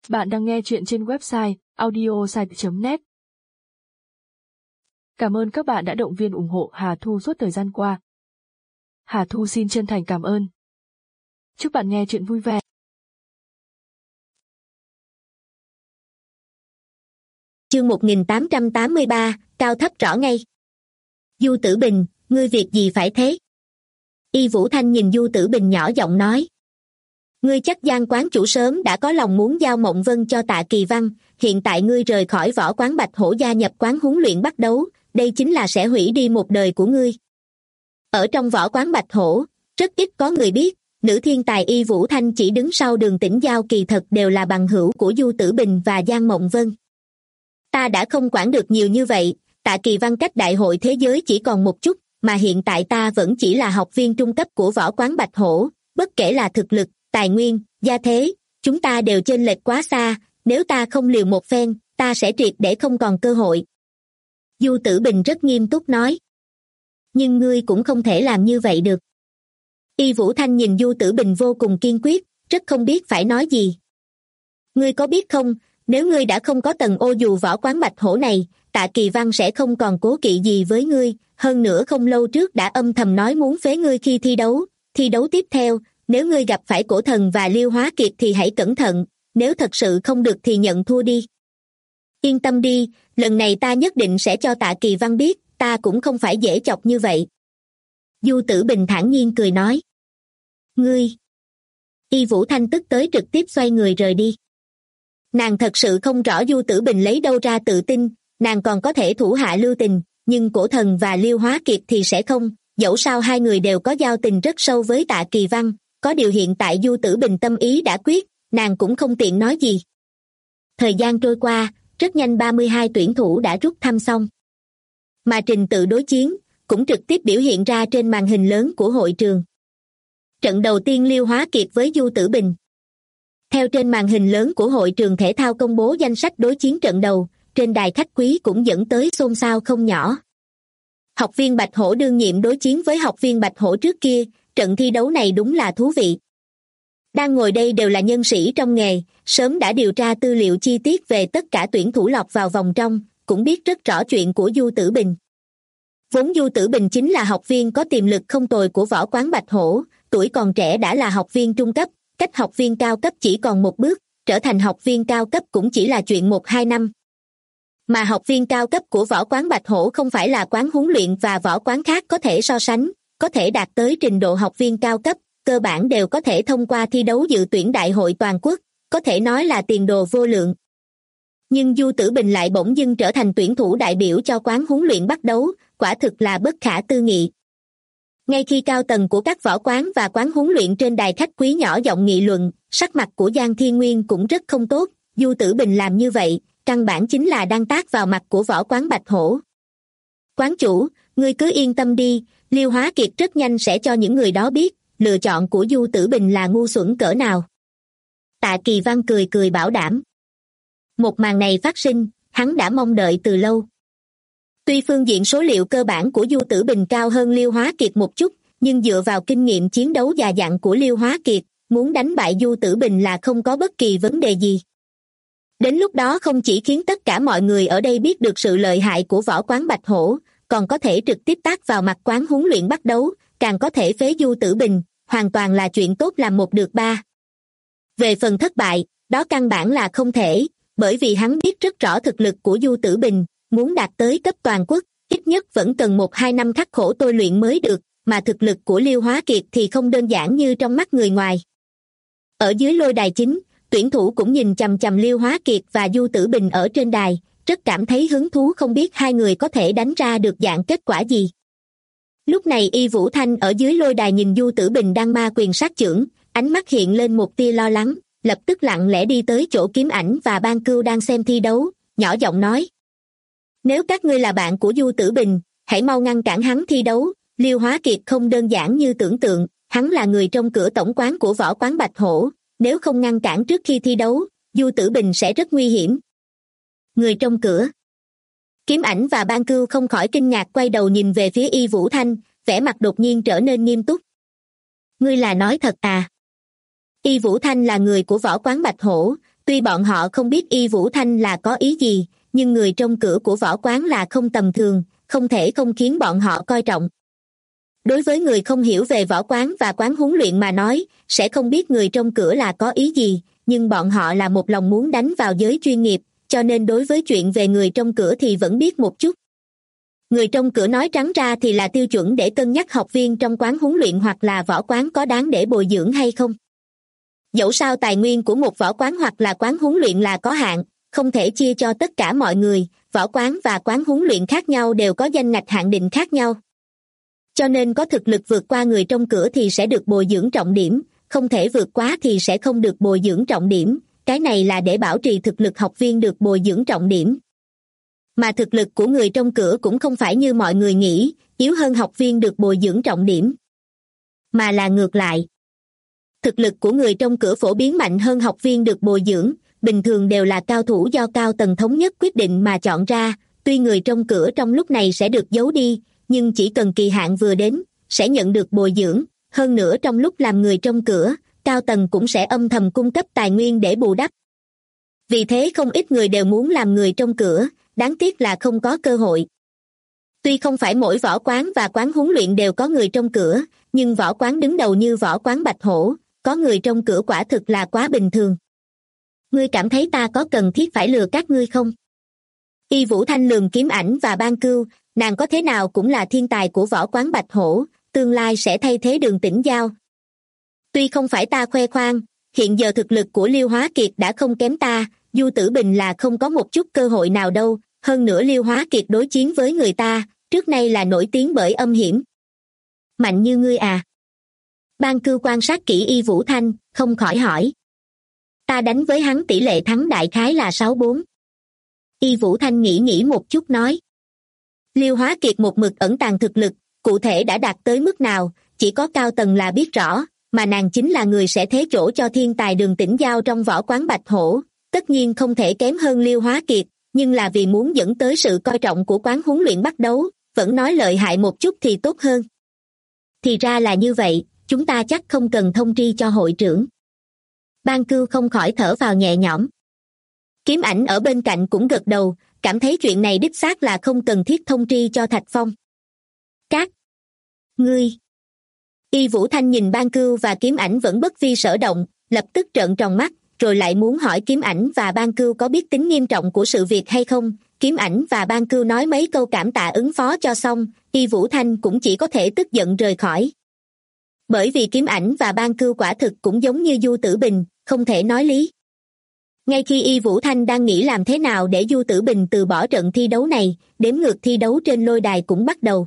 Bạn đang nghe chuyện trên website audiosite.net. Cảm ơn các bạn đã động viên ủng hộ Hà Thu suốt thời gian qua. Hà Thu xin chân thành cảm ơn. Chúc bạn nghe chuyện vui vẻ. Chương 1883, cao thấp rõ ngay. Du Tử Bình, ngươi việc gì phải thế? Y Vũ Thanh nhìn Du Tử Bình nhỏ giọng nói. Ngươi chắc Giang quán chủ sớm đã có lòng muốn giao Mộng Vân cho Tạ Kỳ Văn, hiện tại ngươi rời khỏi võ quán Bạch Hổ gia nhập quán huấn luyện bắt đấu, đây chính là sẽ hủy đi một đời của ngươi. Ở trong võ quán Bạch Hổ, rất ít có người biết, nữ thiên tài Y Vũ Thanh chỉ đứng sau Đường Tĩnh Giao kỳ thật đều là bằng hữu của Du Tử Bình và Giang Mộng Vân. Ta đã không quản được nhiều như vậy, Tạ Kỳ Văn cách đại hội thế giới chỉ còn một chút, mà hiện tại ta vẫn chỉ là học viên trung cấp của võ quán Bạch Hổ, bất kể là thực lực, tài nguyên, gia thế, chúng ta đều chênh lệch quá xa, nếu ta không liều một phen, ta sẽ triệt để không còn cơ hội. Du Tử Bình rất nghiêm túc nói. Nhưng ngươi cũng không thể làm như vậy được. Y Vũ Thanh nhìn Du Tử Bình vô cùng kiên quyết, rất không biết phải nói gì. Ngươi có biết không, nếu ngươi đã không có tầng ô dù võ quán Bạch Hổ này, Tạ Kỳ Văn sẽ không còn cố kỵ gì với ngươi, hơn nữa không lâu trước đã âm thầm nói muốn phế ngươi khi thi đấu tiếp theo, nếu ngươi gặp phải Cổ Thần và Liêu Hóa Kiệt thì hãy cẩn thận, nếu thật sự không được thì nhận thua đi. Yên tâm đi, lần này ta nhất định sẽ cho Tạ Kỳ Văn biết, ta cũng không phải dễ chọc như vậy. Du Tử Bình thản nhiên cười nói. Ngươi! Y Vũ Thanh tức tới trực tiếp xoay người rời đi. Nàng thật sự không rõ Du Tử Bình lấy đâu ra tự tin, nàng còn có thể thủ hạ lưu tình, nhưng Cổ Thần và Liêu Hóa Kiệt thì sẽ không, dẫu sao hai người đều có giao tình rất sâu với Tạ Kỳ Văn, có điều hiện tại Du Tử Bình tâm ý đã quyết, nàng cũng không tiện nói gì. Thời gian trôi qua, rất nhanh 32 tuyển thủ đã rút thăm xong. Mà trình tự đối chiến cũng trực tiếp biểu hiện ra trên màn hình lớn của hội trường. Trận đầu tiên Liêu Hóa Kiệt với Du Tử Bình. Theo trên màn hình lớn của hội trường thể thao công bố danh sách đối chiến trận đầu, trên đài khách quý cũng dẫn tới xôn xao không nhỏ. Học viên Bạch Hổ đương nhiệm đối chiến với học viên Bạch Hổ trước kia, trận thi đấu này đúng là thú vị. Đang ngồi đây đều là nhân sĩ trong nghề, sớm đã điều tra tư liệu chi tiết về tất cả tuyển thủ lọt vào vòng trong, cũng biết rất rõ chuyện của Du Tử Bình. Vốn Du Tử Bình chính là học viên có tiềm lực không tồi của võ quán Bạch Hổ, tuổi còn trẻ đã là học viên trung cấp, cách học viên cao cấp chỉ còn một bước, trở thành học viên cao cấp cũng chỉ là chuyện 1-2 năm. Mà học viên cao cấp của võ quán Bạch Hổ không phải là quán huấn luyện và võ quán khác có thể so sánh, có thể đạt tới trình độ học viên cao cấp, cơ bản đều có thể thông qua thi đấu dự tuyển đại hội toàn quốc, có thể nói là tiền đồ vô lượng. Nhưng Du Tử Bình lại bỗng dưng trở thành tuyển thủ đại biểu cho quán huấn luyện bắt đấu, quả thực là bất khả tư nghị. Ngay khi cao tầng của các võ quán và quán huấn luyện trên đài khách quý nhỏ giọng nghị luận, sắc mặt của Giang Thiên Nguyên cũng rất không tốt, Du Tử Bình làm như vậy, căn bản chính là đang tát vào mặt của võ quán Bạch Hổ. Quán chủ, ngươi cứ yên tâm đi, Liêu Hóa Kiệt rất nhanh sẽ cho những người đó biết, lựa chọn của Du Tử Bình là ngu xuẩn cỡ nào. Tạ Kỳ Văn cười cười bảo đảm. Một màn này phát sinh, hắn đã mong đợi từ lâu. Tuy phương diện số liệu cơ bản của Du Tử Bình cao hơn Liêu Hóa Kiệt một chút, nhưng dựa vào kinh nghiệm chiến đấu già dặn của Liêu Hóa Kiệt, muốn đánh bại Du Tử Bình là không có bất kỳ vấn đề gì. Đến lúc đó không chỉ khiến tất cả mọi người ở đây biết được sự lợi hại của võ quán Bạch Hổ, còn có thể trực tiếp tát vào mặt quán huấn luyện bắt đấu, càng có thể phế Du Tử Bình, hoàn toàn là chuyện tốt làm một được ba. Về phần thất bại, đó căn bản là không thể, bởi vì hắn biết rất rõ thực lực của Du Tử Bình, muốn đạt tới cấp toàn quốc, ít nhất vẫn cần 1-2 năm khắc khổ tôi luyện mới được, mà thực lực của Liêu Hóa Kiệt thì không đơn giản như trong mắt người ngoài. Ở dưới lôi đài chính, tuyển thủ cũng nhìn chằm chằm Liêu Hóa Kiệt và Du Tử Bình ở trên đài, rất cảm thấy hứng thú không biết hai người có thể đánh ra được dạng kết quả gì. Lúc này Y Vũ Thanh ở dưới lôi đài nhìn Du Tử Bình đang ma quyền sát chưởng, ánh mắt hiện lên một tia lo lắng, lập tức lặng lẽ đi tới chỗ Kiếm Ảnh và Ban Cưu đang xem thi đấu, nhỏ giọng nói. Nếu các ngươi là bạn của Du Tử Bình, hãy mau ngăn cản hắn thi đấu, Liêu Hóa Kiệt không đơn giản như tưởng tượng, hắn là người trong cửa tổng quán của võ quán Bạch Hổ, nếu không ngăn cản trước khi thi đấu, Du Tử Bình sẽ rất nguy hiểm. Người trong cửa. Kiếm Ảnh và Ban Cưu không khỏi kinh ngạc quay đầu nhìn về phía Y Vũ Thanh, vẻ mặt đột nhiên trở nên nghiêm túc. Ngươi là nói thật à? Y Vũ Thanh là người của võ quán Bạch Hổ, Tuy bọn họ không biết Y Vũ Thanh là có ý gì, nhưng người trong cửa của võ quán là không tầm thường, không thể không khiến bọn họ coi trọng. Đối với người không hiểu về võ quán và quán huấn luyện mà nói, sẽ không biết người trong cửa là có ý gì, nhưng bọn họ là một lòng muốn đánh vào giới chuyên nghiệp, cho nên đối với chuyện về người trong cửa thì vẫn biết một chút. Người trong cửa nói trắng ra thì là tiêu chuẩn để cân nhắc học viên trong quán huấn luyện hoặc là võ quán có đáng để bồi dưỡng hay không. Dẫu sao tài nguyên của một võ quán hoặc là quán huấn luyện là có hạn, không thể chia cho tất cả mọi người, võ quán và quán huấn luyện khác nhau đều có danh ngạch hạn định khác nhau. Cho nên có thực lực vượt qua người trong cửa thì sẽ được bồi dưỡng trọng điểm, không thể vượt quá thì sẽ không được bồi dưỡng trọng điểm, cái này là để bảo trì thực lực học viên được bồi dưỡng trọng điểm. Mà thực lực của người trong cửa cũng không phải như mọi người nghĩ, yếu hơn học viên được bồi dưỡng trọng điểm, mà là ngược lại. Thực lực của người trong cửa phổ biến mạnh hơn học viên được bồi dưỡng, bình thường đều là cao thủ do cao tầng thống nhất quyết định mà chọn ra, tuy người trong cửa trong lúc này sẽ được giấu đi, nhưng chỉ cần kỳ hạn vừa đến, sẽ nhận được bồi dưỡng, hơn nữa trong lúc làm người trong cửa, cao tầng cũng sẽ âm thầm cung cấp tài nguyên để bù đắp. Vì thế không ít người đều muốn làm người trong cửa, đáng tiếc là không có cơ hội. Tuy không phải mỗi võ quán và quán huấn luyện đều có người trong cửa, nhưng võ quán đứng đầu như võ quán Bạch Hổ, có người trong cửa quả thực là quá bình thường. Ngươi cảm thấy ta có cần thiết phải lừa các ngươi không? Y Vũ Thanh lườm Kiếm Ảnh và Ban Cưu, nàng có thế nào cũng là thiên tài của võ quán Bạch Hổ, tương lai sẽ thay thế Đường Tĩnh Giao. Tuy không phải ta khoe khoang, hiện giờ thực lực của Liêu Hóa Kiệt đã không kém ta, Du Tử Bình là không có một chút cơ hội nào đâu, hơn nữa Liêu Hóa Kiệt đối chiến với người ta, trước nay là nổi tiếng bởi âm hiểm. Mạnh như ngươi à? Ban Cưu quan sát kỹ Y Vũ Thanh, không khỏi hỏi. Ta đánh với hắn tỷ lệ thắng đại khái là 6-4. Y Vũ Thanh nghĩ một chút nói. Liêu Hóa Kiệt một mực ẩn tàng thực lực, cụ thể đã đạt tới mức nào, chỉ có cao tầng là biết rõ, mà nàng chính là người sẽ thế chỗ cho thiên tài Đường Tĩnh Giao trong võ quán Bạch Hổ, tất nhiên không thể kém hơn Liêu Hóa Kiệt, nhưng là vì muốn dẫn tới sự coi trọng của quán huấn luyện bắt đấu, vẫn nói lợi hại một chút thì tốt hơn. Thì ra là như vậy, chúng ta chắc không cần thông tri cho hội trưởng. Ban Cưu không khỏi thở vào nhẹ nhõm. Kiếm Ảnh ở bên cạnh cũng gật đầu, cảm thấy chuyện này đích xác là không cần thiết thông tri cho Thạch Phong. Các ngươi. Y Vũ Thanh nhìn Ban Cưu và Kiếm Ảnh vẫn bất vi sở động, lập tức trợn tròn mắt, rồi lại muốn hỏi Kiếm Ảnh và Ban Cưu có biết tính nghiêm trọng của sự việc hay không. Kiếm Ảnh và Ban Cưu nói mấy câu cảm tạ ứng phó cho xong, Y Vũ Thanh cũng chỉ có thể tức giận rời khỏi. Bởi vì Kiếm Ảnh và Ban Cưu quả thực cũng giống như Du Tử Bình, không thể nói lý. Ngay khi Y Vũ Thanh đang nghĩ làm thế nào để Du Tử Bình từ bỏ trận thi đấu này, đếm ngược thi đấu trên lôi đài cũng bắt đầu.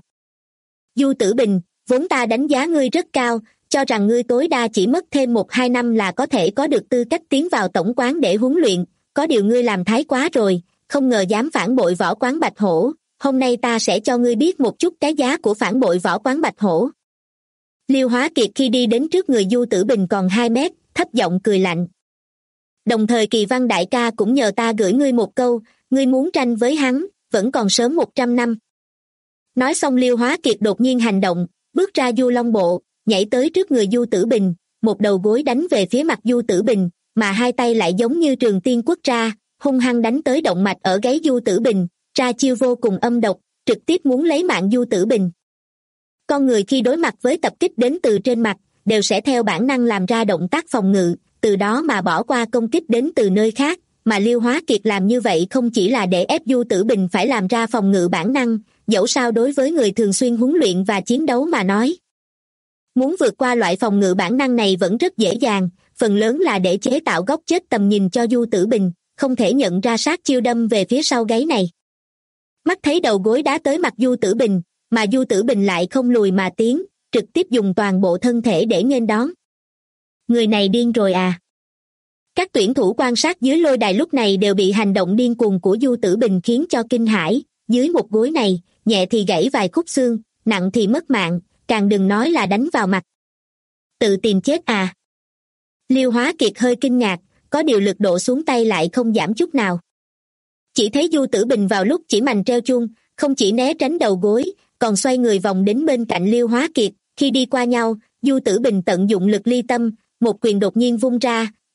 Du Tử Bình, vốn ta đánh giá ngươi rất cao, cho rằng ngươi tối đa chỉ mất thêm 1-2 năm là có thể có được tư cách tiến vào tổng quán để huấn luyện, có điều ngươi làm thái quá rồi, không ngờ dám phản bội võ quán Bạch Hổ, hôm nay ta sẽ cho ngươi biết một chút cái giá của phản bội võ quán Bạch Hổ. Liêu Hóa Kiệt khi đi đến trước người Du Tử Bình còn 2 mét, thấp giọng cười lạnh. Đồng thời Kỳ Văn đại ca cũng nhờ ta gửi ngươi một câu, ngươi muốn tranh với hắn, vẫn còn sớm 100 năm. Nói xong Liêu Hóa Kiệt đột nhiên hành động, bước ra Du Long Bộ, nhảy tới trước người Du Tử Bình, một đầu gối đánh về phía mặt Du Tử Bình, mà hai tay lại giống như Trường Tiên quất ra, hung hăng đánh tới động mạch ở gáy Du Tử Bình, ra chiêu vô cùng âm độc, trực tiếp muốn lấy mạng Du Tử Bình. Con người khi đối mặt với tập kích đến từ trên mặt, đều sẽ theo bản năng làm ra động tác phòng ngự, từ đó mà bỏ qua công kích đến từ nơi khác, mà Liêu Hóa Kiệt làm như vậy không chỉ là để ép Du Tử Bình phải làm ra phòng ngự bản năng, dẫu sao đối với người thường xuyên huấn luyện và chiến đấu mà nói. Muốn vượt qua loại phòng ngự bản năng này vẫn rất dễ dàng, phần lớn là để chế tạo góc chết tầm nhìn cho Du Tử Bình, không thể nhận ra sát chiêu đâm về phía sau gáy này. Mắt thấy đầu gối đá tới mặt Du Tử Bình, mà Du Tử Bình lại không lùi mà tiến, trực tiếp dùng toàn bộ thân thể để nghênh đón. Người này điên rồi à? Các tuyển thủ quan sát dưới lôi đài lúc này đều bị hành động điên cuồng của Du Tử Bình khiến cho kinh hãi, dưới một gối này, nhẹ thì gãy vài khúc xương, nặng thì mất mạng, càng đừng nói là đánh vào mặt. Tự tìm chết à? Liêu Hóa Kiệt hơi kinh ngạc, có điều lực độ xuống tay lại không giảm chút nào. Chỉ thấy Du Tử Bình vào lúc chỉ mành treo chuông, không chỉ né tránh đầu gối, còn xoay người vòng đến bên cạnh Liêu Hóa Kiệt, khi đi qua nhau, Du Tử Bình tận dụng lực ly tâm, một quyền đột nhiên vung ra,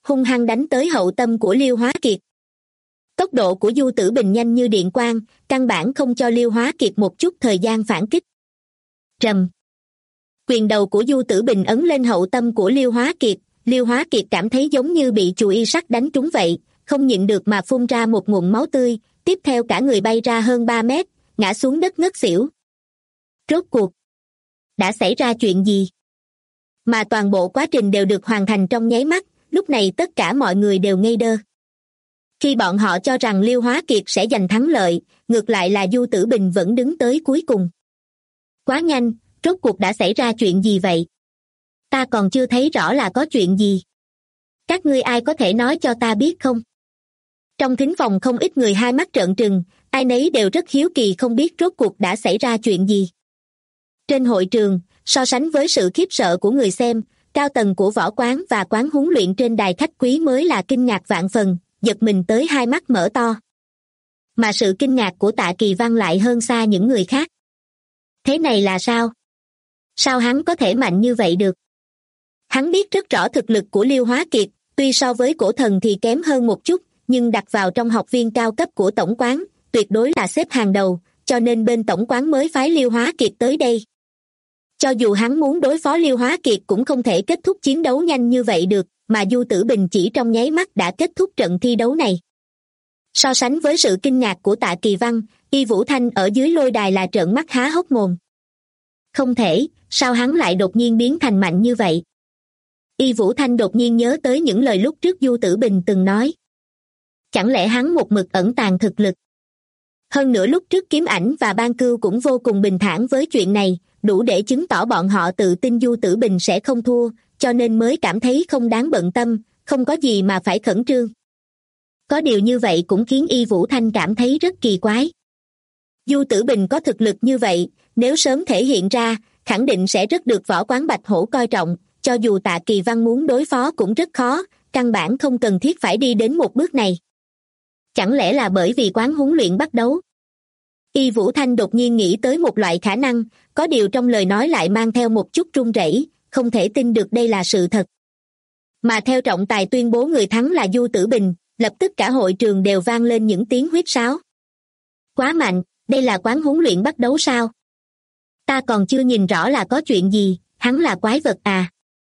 hung hăng đánh tới hậu tâm của Liêu Hóa Kiệt. Tốc độ của Du Tử Bình nhanh như điện quang, căn bản không cho Liêu Hóa Kiệt một chút thời gian phản kích. Rầm. Quyền đầu của Du Tử Bình ấn lên hậu tâm của Liêu Hóa Kiệt. Liêu Hóa Kiệt cảm thấy giống như bị chùi y sắt đánh trúng vậy, không nhịn được mà phun ra một ngụm máu tươi, tiếp theo cả người bay ra hơn 3 mét, ngã xuống đất ngất xỉu. Rốt cuộc đã xảy ra chuyện gì? Mà toàn bộ quá trình đều được hoàn thành trong nháy mắt, lúc này tất cả mọi người đều ngây đơ. Khi bọn họ cho rằng Liêu Hóa Kiệt sẽ giành thắng lợi, ngược lại là Du Tử Bình vẫn đứng tới cuối cùng. Quá nhanh, rốt cuộc đã xảy ra chuyện gì vậy? Ta còn chưa thấy rõ là có chuyện gì. Các ngươi ai có thể nói cho ta biết không? Trong thính phòng không ít người hai mắt trợn trừng, ai nấy đều rất hiếu kỳ không biết rốt cuộc đã xảy ra chuyện gì. Trên hội trường, so sánh với sự khiếp sợ của người xem, cao tầng của võ quán và quán huấn luyện trên đài khách quý mới là kinh ngạc vạn phần, giật mình tới hai mắt mở to. Mà sự kinh ngạc của Tạ Kỳ Văn lại hơn xa những người khác. Thế này là sao? Sao hắn có thể mạnh như vậy được? Hắn biết rất rõ thực lực của Liêu Hóa Kiệt, tuy so với cổ thần thì kém hơn một chút, nhưng đặt vào trong học viên cao cấp của tổng quán, tuyệt đối là xếp hàng đầu, cho nên bên tổng quán mới phái Liêu Hóa Kiệt tới đây. Cho dù hắn muốn đối phó Liêu Hóa Kiệt cũng không thể kết thúc chiến đấu nhanh như vậy được, mà Du Tử Bình chỉ trong nháy mắt đã kết thúc trận thi đấu này. So sánh với sự kinh ngạc của Tạ Kỳ Văn, Y Vũ Thanh ở dưới lôi đài là trợn mắt há hốc mồm. Không thể, sao hắn lại đột nhiên biến thành mạnh như vậy? Y Vũ Thanh đột nhiên nhớ tới những lời lúc trước Du Tử Bình từng nói. Chẳng lẽ hắn một mực ẩn tàng thực lực? Hơn nữa lúc trước Kiếm Ảnh và Ban Cưu cũng vô cùng bình thản với chuyện này, đủ để chứng tỏ bọn họ tự tin Du Tử Bình sẽ không thua, cho nên mới cảm thấy không đáng bận tâm, không có gì mà phải khẩn trương. Có điều như vậy cũng khiến Y Vũ Thanh cảm thấy rất kỳ quái. Du Tử Bình có thực lực như vậy, nếu sớm thể hiện ra, khẳng định sẽ rất được võ quán Bạch Hổ coi trọng, cho dù Tạ Kỳ Văn muốn đối phó cũng rất khó, căn bản không cần thiết phải đi đến một bước này. Chẳng lẽ là bởi vì quán huấn luyện bắt đấu? Y Vũ Thanh đột nhiên nghĩ tới một loại khả năng, có điều trong lời nói lại mang theo một chút run rẩy, không thể tin được đây là sự thật. Mà theo trọng tài tuyên bố người thắng là Du Tử Bình, lập tức cả hội trường đều vang lên những tiếng huýt sáo. Quá mạnh, đây là quán huấn luyện bắt đấu sao? Ta còn chưa nhìn rõ là có chuyện gì, hắn là quái vật à?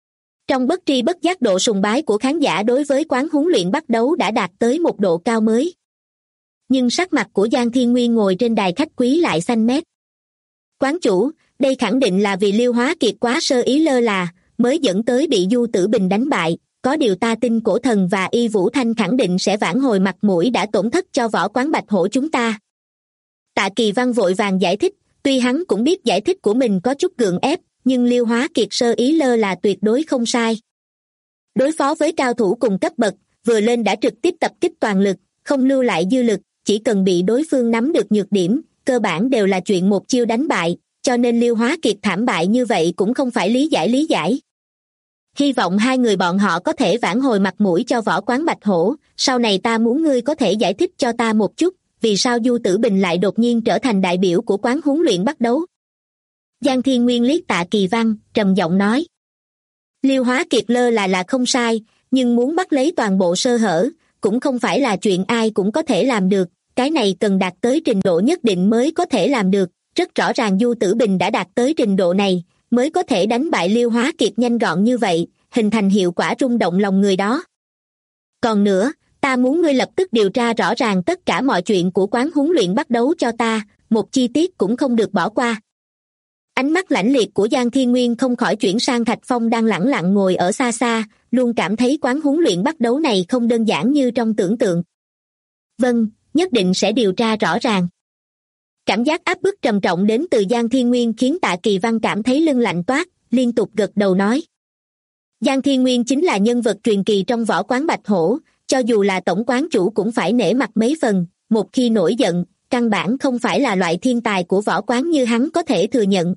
Trong bất tri bất giác độ sùng bái của khán giả đối với quán huấn luyện bắt đấu đã đạt tới một độ cao mới. Nhưng sắc mặt của Giang Thiên Nguyên ngồi trên đài khách quý lại xanh mét. Quán chủ, đây khẳng định là vì Liêu Hóa Kiệt quá sơ ý lơ là, mới dẫn tới bị Du Tử Bình đánh bại, có điều ta tin cổ thần và Y Vũ Thanh khẳng định sẽ vãn hồi mặt mũi đã tổn thất cho võ quán Bạch Hổ chúng ta. Tạ Kỳ Văn vội vàng giải thích, tuy hắn cũng biết giải thích của mình có chút gượng ép, nhưng Liêu Hóa Kiệt sơ ý lơ là tuyệt đối không sai. Đối phó với cao thủ cùng cấp bậc, vừa lên đã trực tiếp tập kích toàn lực, không lưu lại dư lực, chỉ cần bị đối phương nắm được nhược điểm, cơ bản đều là chuyện một chiêu đánh bại, cho nên Liêu Hóa Kiệt thảm bại như vậy cũng không phải lý giải. Hy vọng hai người bọn họ có thể vãn hồi mặt mũi cho võ quán Bạch Hổ, sau này ta muốn ngươi có thể giải thích cho ta một chút, vì sao Du Tử Bình lại đột nhiên trở thành đại biểu của quán huấn luyện bắt đấu. Giang Thiên Nguyên liếc Tạ Kỳ Văn, trầm giọng nói. Liêu Hóa Kiệt lơ là không sai, nhưng muốn bắt lấy toàn bộ sơ hở, cũng không phải là chuyện ai cũng có thể làm được, cái này cần đạt tới trình độ nhất định mới có thể làm được, rất rõ ràng Du Tử Bình đã đạt tới trình độ này, mới có thể đánh bại Liêu Hóa Kiệt nhanh gọn như vậy, hình thành hiệu quả rung động lòng người đó. Còn nữa, ta muốn ngươi lập tức điều tra rõ ràng tất cả mọi chuyện của quán huấn luyện bắt đấu cho ta, một chi tiết cũng không được bỏ qua. Ánh mắt lãnh liệt của Giang Thiên Nguyên không khỏi chuyển sang Thạch Phong đang lẳng lặng ngồi ở xa xa, luôn cảm thấy quán huấn luyện bắt đấu này không đơn giản như trong tưởng tượng. Vâng, nhất định sẽ điều tra rõ ràng. Cảm giác áp bức trầm trọng đến từ Giang Thiên Nguyên khiến Tạ Kỳ Văn cảm thấy lưng lạnh toát, liên tục gật đầu nói. Giang Thiên Nguyên chính là nhân vật truyền kỳ trong võ quán Bạch Hổ, cho dù là tổng quán chủ cũng phải nể mặt mấy phần, một khi nổi giận, căn bản không phải là loại thiên tài của võ quán như hắn có thể thừa nhận.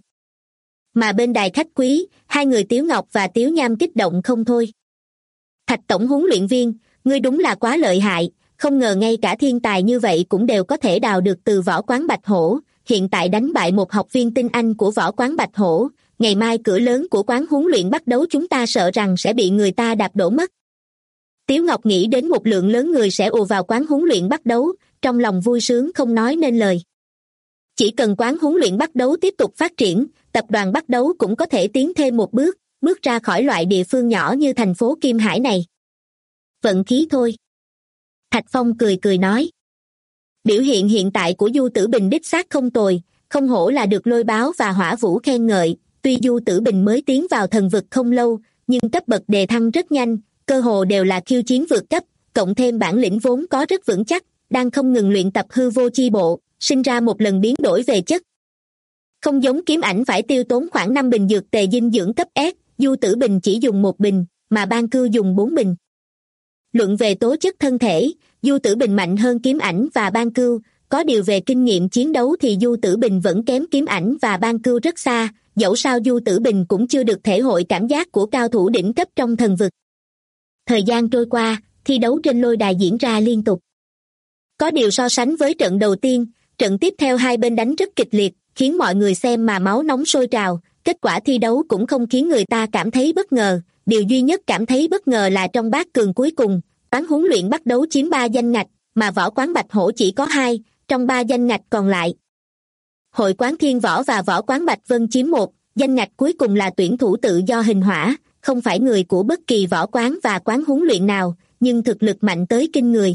Mà bên đài khách quý, hai người Tiếu Ngọc và Tiếu Nham kích động không thôi. Thạch tổng huấn luyện viên, ngươi đúng là quá lợi hại, không ngờ ngay cả thiên tài như vậy cũng đều có thể đào được từ võ quán Bạch Hổ, hiện tại đánh bại một học viên tinh anh của võ quán Bạch Hổ, ngày mai cửa lớn của quán huấn luyện bắt đấu chúng ta sợ rằng sẽ bị người ta đạp đổ mất. Tiếu Ngọc nghĩ đến một lượng lớn người sẽ ùa vào quán huấn luyện bắt đấu, trong lòng vui sướng không nói nên lời. Chỉ cần quán huấn luyện bắt đấu tiếp tục phát triển, tập đoàn bắt đấu cũng có thể tiến thêm một bước, bước ra khỏi loại địa phương nhỏ như thành phố Kim Hải này. Vận khí thôi. Thạch Phong cười cười nói. Biểu hiện hiện tại của Du Tử Bình đích xác không tồi, không hổ là được Lôi Báo và Hỏa Vũ khen ngợi. Tuy Du Tử Bình mới tiến vào thần vực không lâu, nhưng cấp bậc đề thăng rất nhanh, cơ hồ đều là khiêu chiến vượt cấp, cộng thêm bản lĩnh vốn có rất vững chắc, đang không ngừng luyện tập hư vô chi bộ, sinh ra một lần biến đổi về chất. Không giống Kiếm Ảnh phải tiêu tốn khoảng 5 bình dược tề dinh dưỡng cấp S, Du Tử Bình chỉ dùng 1 bình, mà Ban Cưu dùng 4 bình. Luận về tố chất thân thể, Du Tử Bình mạnh hơn Kiếm Ảnh và Ban Cưu, có điều về kinh nghiệm chiến đấu thì Du Tử Bình vẫn kém Kiếm Ảnh và Ban Cưu rất xa, dẫu sao Du Tử Bình cũng chưa được thể hội cảm giác của cao thủ đỉnh cấp trong thần vực. Thời gian trôi qua, thi đấu trên lôi đài diễn ra liên tục. Có điều so sánh với trận đầu tiên, trận tiếp theo hai bên đánh rất kịch liệt, khiến mọi người xem mà máu nóng sôi trào, kết quả thi đấu cũng không khiến người ta cảm thấy bất ngờ, điều duy nhất cảm thấy bất ngờ là trong bát cường cuối cùng, quán huấn luyện bắt đấu chiếm 3 danh ngạch, mà võ quán Bạch Hổ chỉ có 2, trong 3 danh ngạch còn lại. Hội quán Thiên Võ và võ quán Bạch Vân chiếm 1, danh ngạch cuối cùng là tuyển thủ tự do Hình Hỏa, không phải người của bất kỳ võ quán và quán huấn luyện nào, nhưng thực lực mạnh tới kinh người.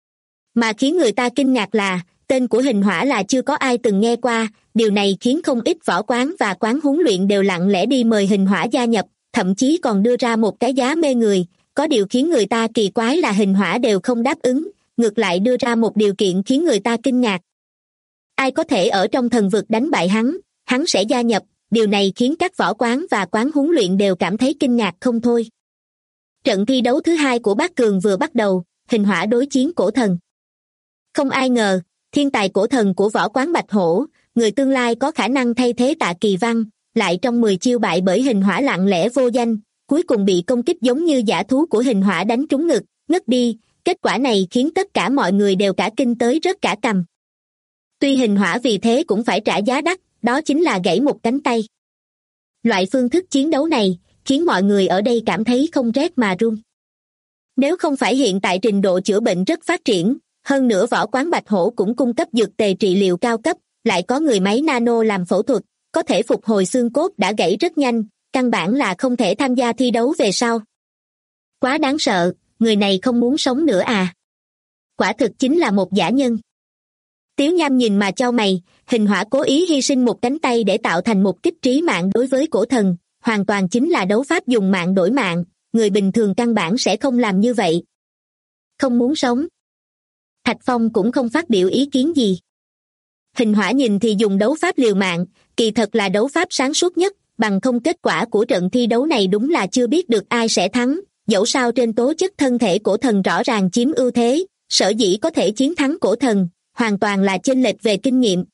Mà khiến người ta kinh ngạc là, tên của Hình Hỏa là chưa có ai từng nghe qua, điều này khiến không ít võ quán và quán huấn luyện đều lặng lẽ đi mời Hình Hỏa gia nhập, thậm chí còn đưa ra một cái giá mê người, có điều khiến người ta kỳ quái là Hình Hỏa đều không đáp ứng, ngược lại đưa ra một điều kiện khiến người ta kinh ngạc. Ai có thể ở trong thần vực đánh bại hắn sẽ gia nhập, điều này khiến các võ quán và quán huấn luyện đều cảm thấy kinh ngạc không thôi. Trận thi đấu thứ 2 của Bát Cường vừa bắt đầu, Hình Hỏa đối chiến Cổ Thần. Không ai ngờ, thiên tài Cổ Thần của võ quán Bạch Hổ, người tương lai có khả năng thay thế Tạ Kỳ Văn, lại trong 10 chiêu bại bởi Hình Hỏa lặng lẽ vô danh, cuối cùng bị công kích giống như dã thú của Hình Hỏa đánh trúng ngực, ngất đi. Kết quả này khiến tất cả mọi người đều cả kinh tới rớt cả cằm. Tuy Hình Hỏa vì thế cũng phải trả giá đắt, đó chính là gãy một cánh tay. Loại phương thức chiến đấu này khiến mọi người ở đây cảm thấy không rét mà run. Nếu không phải hiện tại trình độ chữa bệnh rất phát triển, hơn nữa võ quán Bạch Hổ cũng cung cấp dược tề trị liệu cao cấp, lại có người máy nano làm phẫu thuật, có thể phục hồi xương cốt đã gãy rất nhanh, căn bản là không thể tham gia thi đấu về sau. Quá đáng sợ, người này không muốn sống nữa à? Quả thực chính là một dã nhân. Tiếu Nham nhìn mà chau mày, Hình Hỏa cố ý hy sinh một cánh tay để tạo thành một kích trí mạng đối với Cổ Thần, hoàn toàn chính là đấu pháp dùng mạng đổi mạng, người bình thường căn bản sẽ không làm như vậy. Không muốn sống. Thạch Phong cũng không phát biểu ý kiến gì. Hình Hỏa nhìn thì dùng đấu pháp liều mạng, kỳ thật là đấu pháp sáng suốt nhất, bằng không kết quả của trận thi đấu này đúng là chưa biết được ai sẽ thắng, dẫu sao trên tố chất thân thể Cổ Thần rõ ràng chiếm ưu thế, sở dĩ có thể chiến thắng Cổ Thần, hoàn toàn là chênh lệch về kinh nghiệm.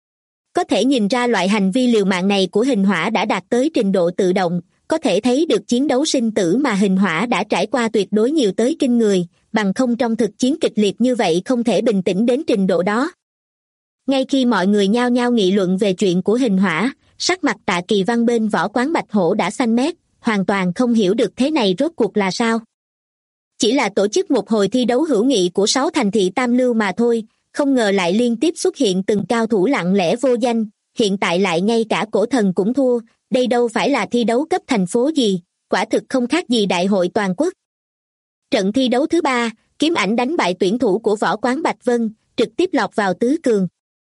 Có thể nhìn ra loại hành vi liều mạng này của Hình Hỏa đã đạt tới trình độ tự động, có thể thấy được chiến đấu sinh tử mà Hình Hỏa đã trải qua tuyệt đối nhiều tới kinh người, bằng không trong thực chiến kịch liệt như vậy không thể bình tĩnh đến trình độ đó. Ngay khi mọi người nhao nhao nghị luận về chuyện của Hình Hỏa, sắc mặt Tạ Kỳ Văn bên võ quán Bạch Hổ đã xanh mét, hoàn toàn không hiểu được thế này rốt cuộc là sao. Chỉ là tổ chức một hồi thi đấu hữu nghị của 6 thành thị tam lưu mà thôi, không ngờ lại liên tiếp xuất hiện từng cao thủ lặng lẽ vô danh, hiện tại lại ngay cả Cổ Thần cũng thua, đây đâu phải là thi đấu cấp thành phố gì, quả thực không khác gì đại hội toàn quốc. Trận thi đấu thứ 3, Kiếm Ảnh đánh bại tuyển thủ của võ quán Bạch Vân, trực tiếp lọt vào tứ cường.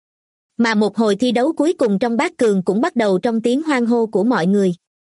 Mà một hồi thi đấu cuối cùng trong bát cường cũng bắt đầu trong tiếng hoan hô của mọi người.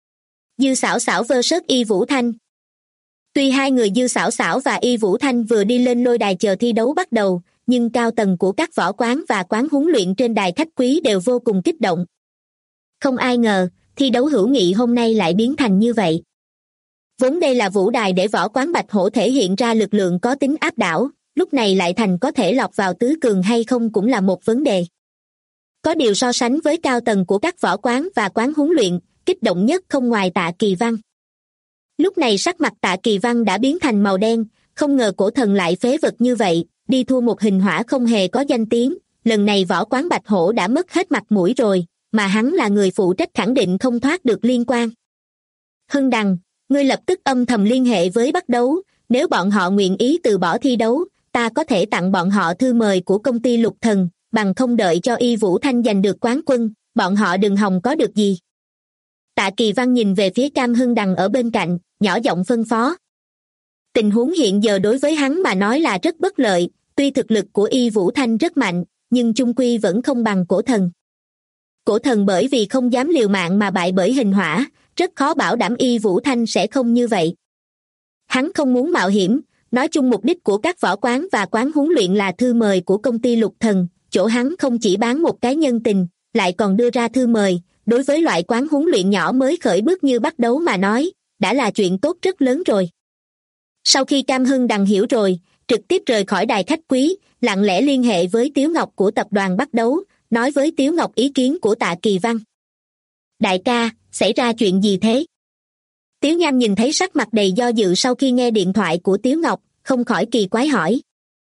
Dư Xảo Xảo vs Y Vũ Thanh. Tuy hai người Dư Xảo Xảo và Y Vũ Thanh vừa đi lên lôi đài chờ thi đấu bắt đầu, nhưng cao tầng của các võ quán và quán huấn luyện trên đài khách quý đều vô cùng kích động. Không ai ngờ, thi đấu hữu nghị hôm nay lại biến thành như vậy. Vốn đây là vũ đài để võ quán Bạch Hổ thể hiện ra lực lượng có tính áp đảo, lúc này lại thành có thể lọt vào tứ cường hay không cũng là một vấn đề. Có điều so sánh với cao tầng của các võ quán và quán huấn luyện, kích động nhất không ngoài Tạ Kỳ Văn. Lúc này sắc mặt Tạ Kỳ Văn đã biến thành màu đen, không ngờ Cổ Thần lại phế vật như vậy, đi thua một Hình Hỏa không hề có danh tiếng, lần này võ quán Bạch Hổ đã mất hết mặt mũi rồi, mà hắn là người phụ trách khẳng định không thoát được liên quan. Hưng Đằng, ngươi lập tức âm thầm liên hệ với Bắt Đấu, nếu bọn họ nguyện ý từ bỏ thi đấu, ta có thể tặng bọn họ thư mời của công ty Lục Thần, bằng không đợi cho Y Vũ Thanh giành được quán quân, bọn họ đừng hòng có được gì. Tạ Kỳ Văn nhìn về phía Cam Hưng Đằng ở bên cạnh, nhỏ giọng phân phó. Tình huống hiện giờ đối với hắn mà nói là rất bất lợi, tuy thực lực của Y Vũ Thanh rất mạnh, nhưng chung quy vẫn không bằng Cổ Thần. Cổ Thần bởi vì không dám liều mạng mà bại bởi hình hỏa, rất khó bảo đảm Y Vũ Thanh sẽ không như vậy. Hắn không muốn mạo hiểm, nói chung mục đích của các võ quán và quán huấn luyện là thư mời của công ty Lục Thần, chỗ hắn không chỉ bán một cái nhân tình, lại còn đưa ra thư mời, đối với loại quán huấn luyện nhỏ mới khởi bước như Bắt Đấu mà nói, đã là chuyện tốt rất lớn rồi. Sau khi Cam Hưng Đằng hiểu rồi, trực tiếp rời khỏi đài khách quý, lặng lẽ liên hệ với Tiếu Ngọc của tập đoàn Bắt Đấu, nói với Tiếu Ngọc ý kiến của Tạ Kỳ Văn. Đại ca, xảy ra chuyện gì thế? Tiếu Nham nhìn thấy sắc mặt đầy do dự sau khi nghe điện thoại của Tiếu Ngọc, không khỏi kỳ quái hỏi.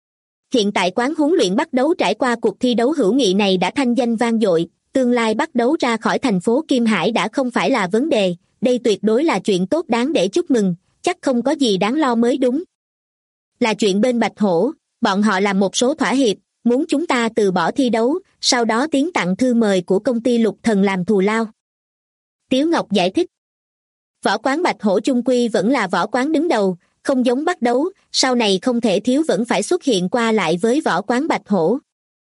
Hiện tại quán huấn luyện Bắt Đấu trải qua cuộc thi đấu hữu nghị này đã thanh danh vang dội, tương lai Bắt Đấu ra khỏi thành phố Kim Hải đã không phải là vấn đề, đây tuyệt đối là chuyện tốt đáng để chúc mừng, chắc không có gì đáng lo mới đúng. Là chuyện bên Bạch Hổ, bọn họ làm một số thỏa hiệp, muốn chúng ta từ bỏ thi đấu, sau đó tiến tặng thư mời của công ty Lục Thần làm thù lao. Tiếu Ngọc giải thích. Võ quán Bạch Hổ chung quy vẫn là võ quán đứng đầu, không giống Bắt Đấu, sau này không thể thiếu vẫn phải xuất hiện qua lại với võ quán Bạch Hổ.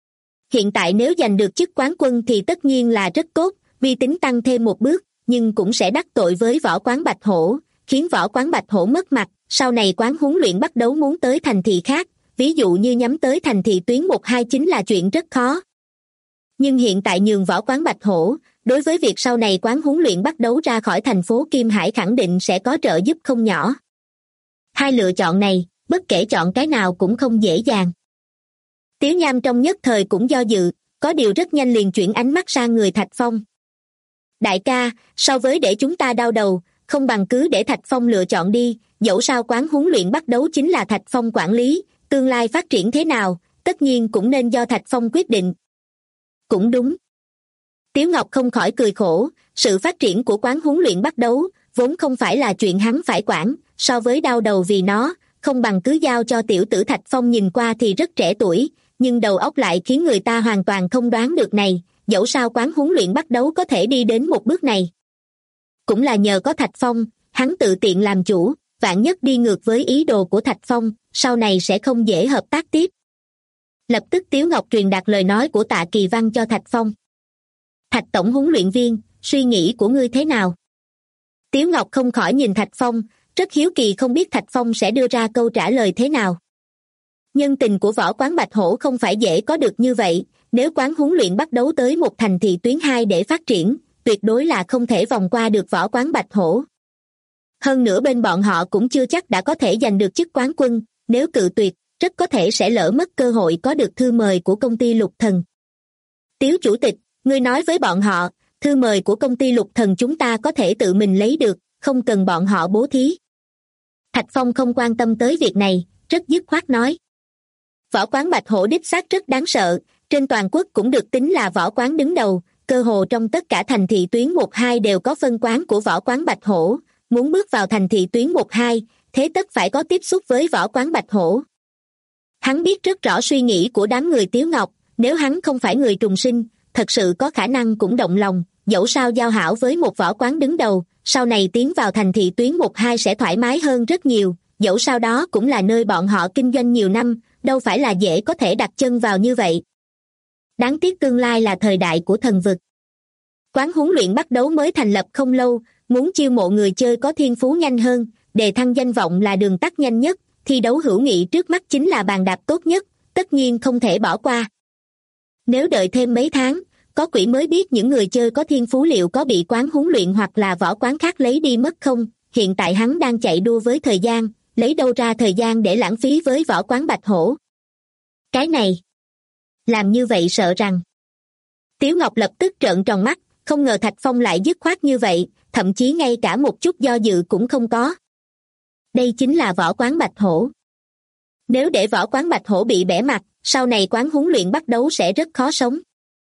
Hiện tại nếu giành được chức quán quân thì tất nhiên là rất tốt, uy tín tăng thêm một bước, nhưng cũng sẽ đắc tội với võ quán Bạch Hổ, khiến võ quán Bạch Hổ mất mặt, sau này quán huấn luyện Bắt Đấu muốn tới thành thị khác, ví dụ như nhắm tới thành thị tuyến 129 là chuyện rất khó. Nhưng hiện tại nhường võ quán Bạch Hổ, đối với việc sau này quán huấn luyện Bắt Đấu ra khỏi thành phố Kim Hải khẳng định sẽ có trợ giúp không nhỏ. Hai lựa chọn này, bất kể chọn cái nào cũng không dễ dàng. Tiếu Nham trong nhất thời cũng do dự, có điều rất nhanh liền chuyển ánh mắt sang người Thạch Phong. Đại ca, so với để chúng ta đau đầu, không bằng cứ để Thạch Phong lựa chọn đi, dẫu sao quán huấn luyện Bắt Đấu chính là Thạch Phong quản lý, tương lai phát triển thế nào, tất nhiên cũng nên do Thạch Phong quyết định. Cũng đúng. Tiếu Ngọc không khỏi cười khổ, sự phát triển của quán huấn luyện Bắt Đấu, vốn không phải là chuyện hắn phải quản, so với đau đầu vì nó, không bằng cứ giao cho tiểu tử Thạch Phong nhìn qua thì rất trẻ tuổi, nhưng đầu óc lại khiến người ta hoàn toàn không đoán được này, dẫu sao quán huấn luyện Bắt Đấu có thể đi đến một bước này. Cũng là nhờ có Thạch Phong, hắn tự tiện làm chủ, vạn nhất đi ngược với ý đồ của Thạch Phong, sau này sẽ không dễ hợp tác tiếp. Lập tức Tiếu Ngọc truyền đạt lời nói của Tạ Kỳ Văn cho Thạch Phong. Thạch tổng huấn luyện viên, suy nghĩ của ngươi thế nào? Tiếu Ngọc không khỏi nhìn Thạch Phong, rất hiếu kỳ không biết Thạch Phong sẽ đưa ra câu trả lời thế nào. Nhân tình của võ quán Bạch Hổ không phải dễ có được như vậy, nếu quán huấn luyện Bắt Đấu tới một thành thị tuyến 2 để phát triển, tuyệt đối là không thể vòng qua được võ quán Bạch Hổ. Hơn nữa bên bọn họ cũng chưa chắc đã có thể giành được chức quán quân, nếu cự tuyệt, rất có thể sẽ lỡ mất cơ hội có được thư mời của công ty Lục Thần. Tiếu chủ tịch, ngươi nói với bọn họ, thư mời của công ty Lục Thần chúng ta có thể tự mình lấy được, không cần bọn họ bố thí. Thạch Phong không quan tâm tới việc này, rất dứt khoát nói. Võ quán Bạch Hổ đích xác rất đáng sợ, trên toàn quốc cũng được tính là võ quán đứng đầu, cơ hồ trong tất cả thành thị tuyến 1-2 đều có phân quán của võ quán Bạch Hổ, muốn bước vào thành thị tuyến 1-2, thế tất phải có tiếp xúc với võ quán Bạch Hổ. Hắn biết rất rõ suy nghĩ của đám người Tiếu Ngọc, nếu hắn không phải người trùng sinh, thật sự có khả năng cũng động lòng, dẫu sao giao hảo với một võ quán đứng đầu, sau này tiến vào thành thị tuyến 1-2 sẽ thoải mái hơn rất nhiều, dẫu sao đó cũng là nơi bọn họ kinh doanh nhiều năm, đâu phải là dễ có thể đặt chân vào như vậy. Đáng tiếc tương lai là thời đại của thần vực. Quán huấn luyện Bắt Đấu mới thành lập không lâu, muốn chiêu mộ người chơi có thiên phú nhanh hơn, đề thăng danh vọng là đường tắt nhanh nhất, thi đấu hữu nghị trước mắt chính là bàn đạp tốt nhất, tất nhiên không thể bỏ qua. Nếu đợi thêm mấy tháng, có quỷ mới biết những người chơi có thiên phú liệu có bị quán huấn luyện hoặc là võ quán khác lấy đi mất không, hiện tại hắn đang chạy đua với thời gian, lấy đâu ra thời gian để lãng phí với võ quán Bạch Hổ. Cái này, làm như vậy sợ rằng. Tiếu Ngọc lập tức trợn tròn mắt, không ngờ Thạch Phong lại dứt khoát như vậy, thậm chí ngay cả một chút do dự cũng không có. Đây chính là võ quán Bạch Hổ. Nếu để võ quán Bạch Hổ bị bẻ mặt, sau này quán huấn luyện Bắt Đấu sẽ rất khó sống.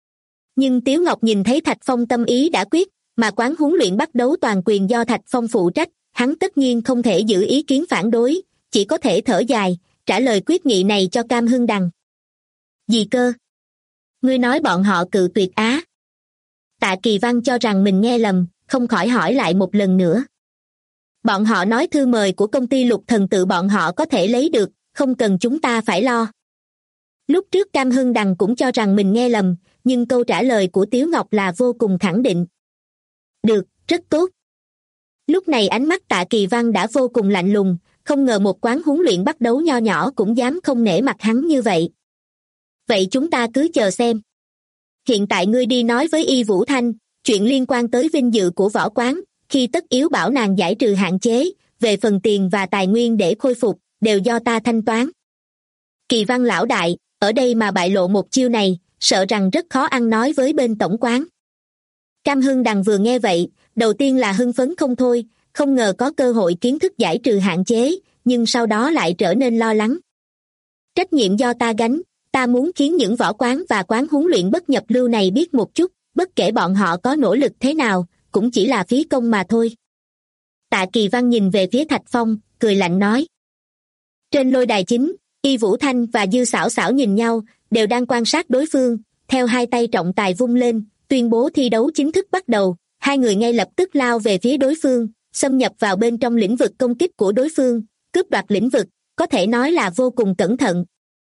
Nhưng Tiếu Ngọc nhìn thấy Thạch Phong tâm ý đã quyết, mà quán huấn luyện Bắt Đấu toàn quyền do Thạch Phong phụ trách, hắn tất nhiên không thể giữ ý kiến phản đối, chỉ có thể thở dài, trả lời quyết nghị này cho Cam Hưng Đằng. Gì cơ? Ngươi nói bọn họ cự tuyệt á? Tạ Kỳ Văn cho rằng mình nghe lầm, không khỏi hỏi lại một lần nữa. Bọn họ nói thư mời của công ty Lục Thần tự bọn họ có thể lấy được, không cần chúng ta phải lo. Lúc trước Cam Hưng Đằng cũng cho rằng mình nghe lầm, nhưng câu trả lời của Tiếu Ngọc là vô cùng khẳng định. Được, rất tốt. Lúc này ánh mắt Tạ Kỳ Văn đã vô cùng lạnh lùng, không ngờ một quán huấn luyện bắt đấu nho nhỏ cũng dám không nể mặt hắn như vậy. Vậy chúng ta cứ chờ xem. Hiện tại ngươi đi nói với Y Vũ Thanh, chuyện liên quan tới vinh dự của võ quán, khi tất yếu bảo nàng giải trừ hạn chế, về phần tiền và tài nguyên để khôi phục, đều do ta thanh toán. Kỳ Văn lão đại, ở đây mà bại lộ một chiêu này, sợ rằng rất khó ăn nói với bên tổng quán. Cam Hưng Đằng vừa nghe vậy, đầu tiên là hưng phấn không thôi, không ngờ có cơ hội kiến thức giải trừ hạn chế, nhưng sau đó lại trở nên lo lắng. Trách nhiệm do ta gánh, ta muốn khiến những võ quán và quán huấn luyện bất nhập lưu này biết một chút, bất kể bọn họ có nỗ lực thế nào, cũng chỉ là phí công mà thôi. Tạ Kỳ Văn nhìn về phía Thạch Phong, cười lạnh nói. Trên lôi đài chính, Y Vũ Thanh và Dư Xảo Xảo nhìn nhau, đều đang quan sát đối phương, theo hai tay trọng tài vung lên, tuyên bố thi đấu chính thức bắt đầu, hai người ngay lập tức lao về phía đối phương, xâm nhập vào bên trong lĩnh vực công kích của đối phương, cướp đoạt lĩnh vực, có thể nói là vô cùng cẩn thận.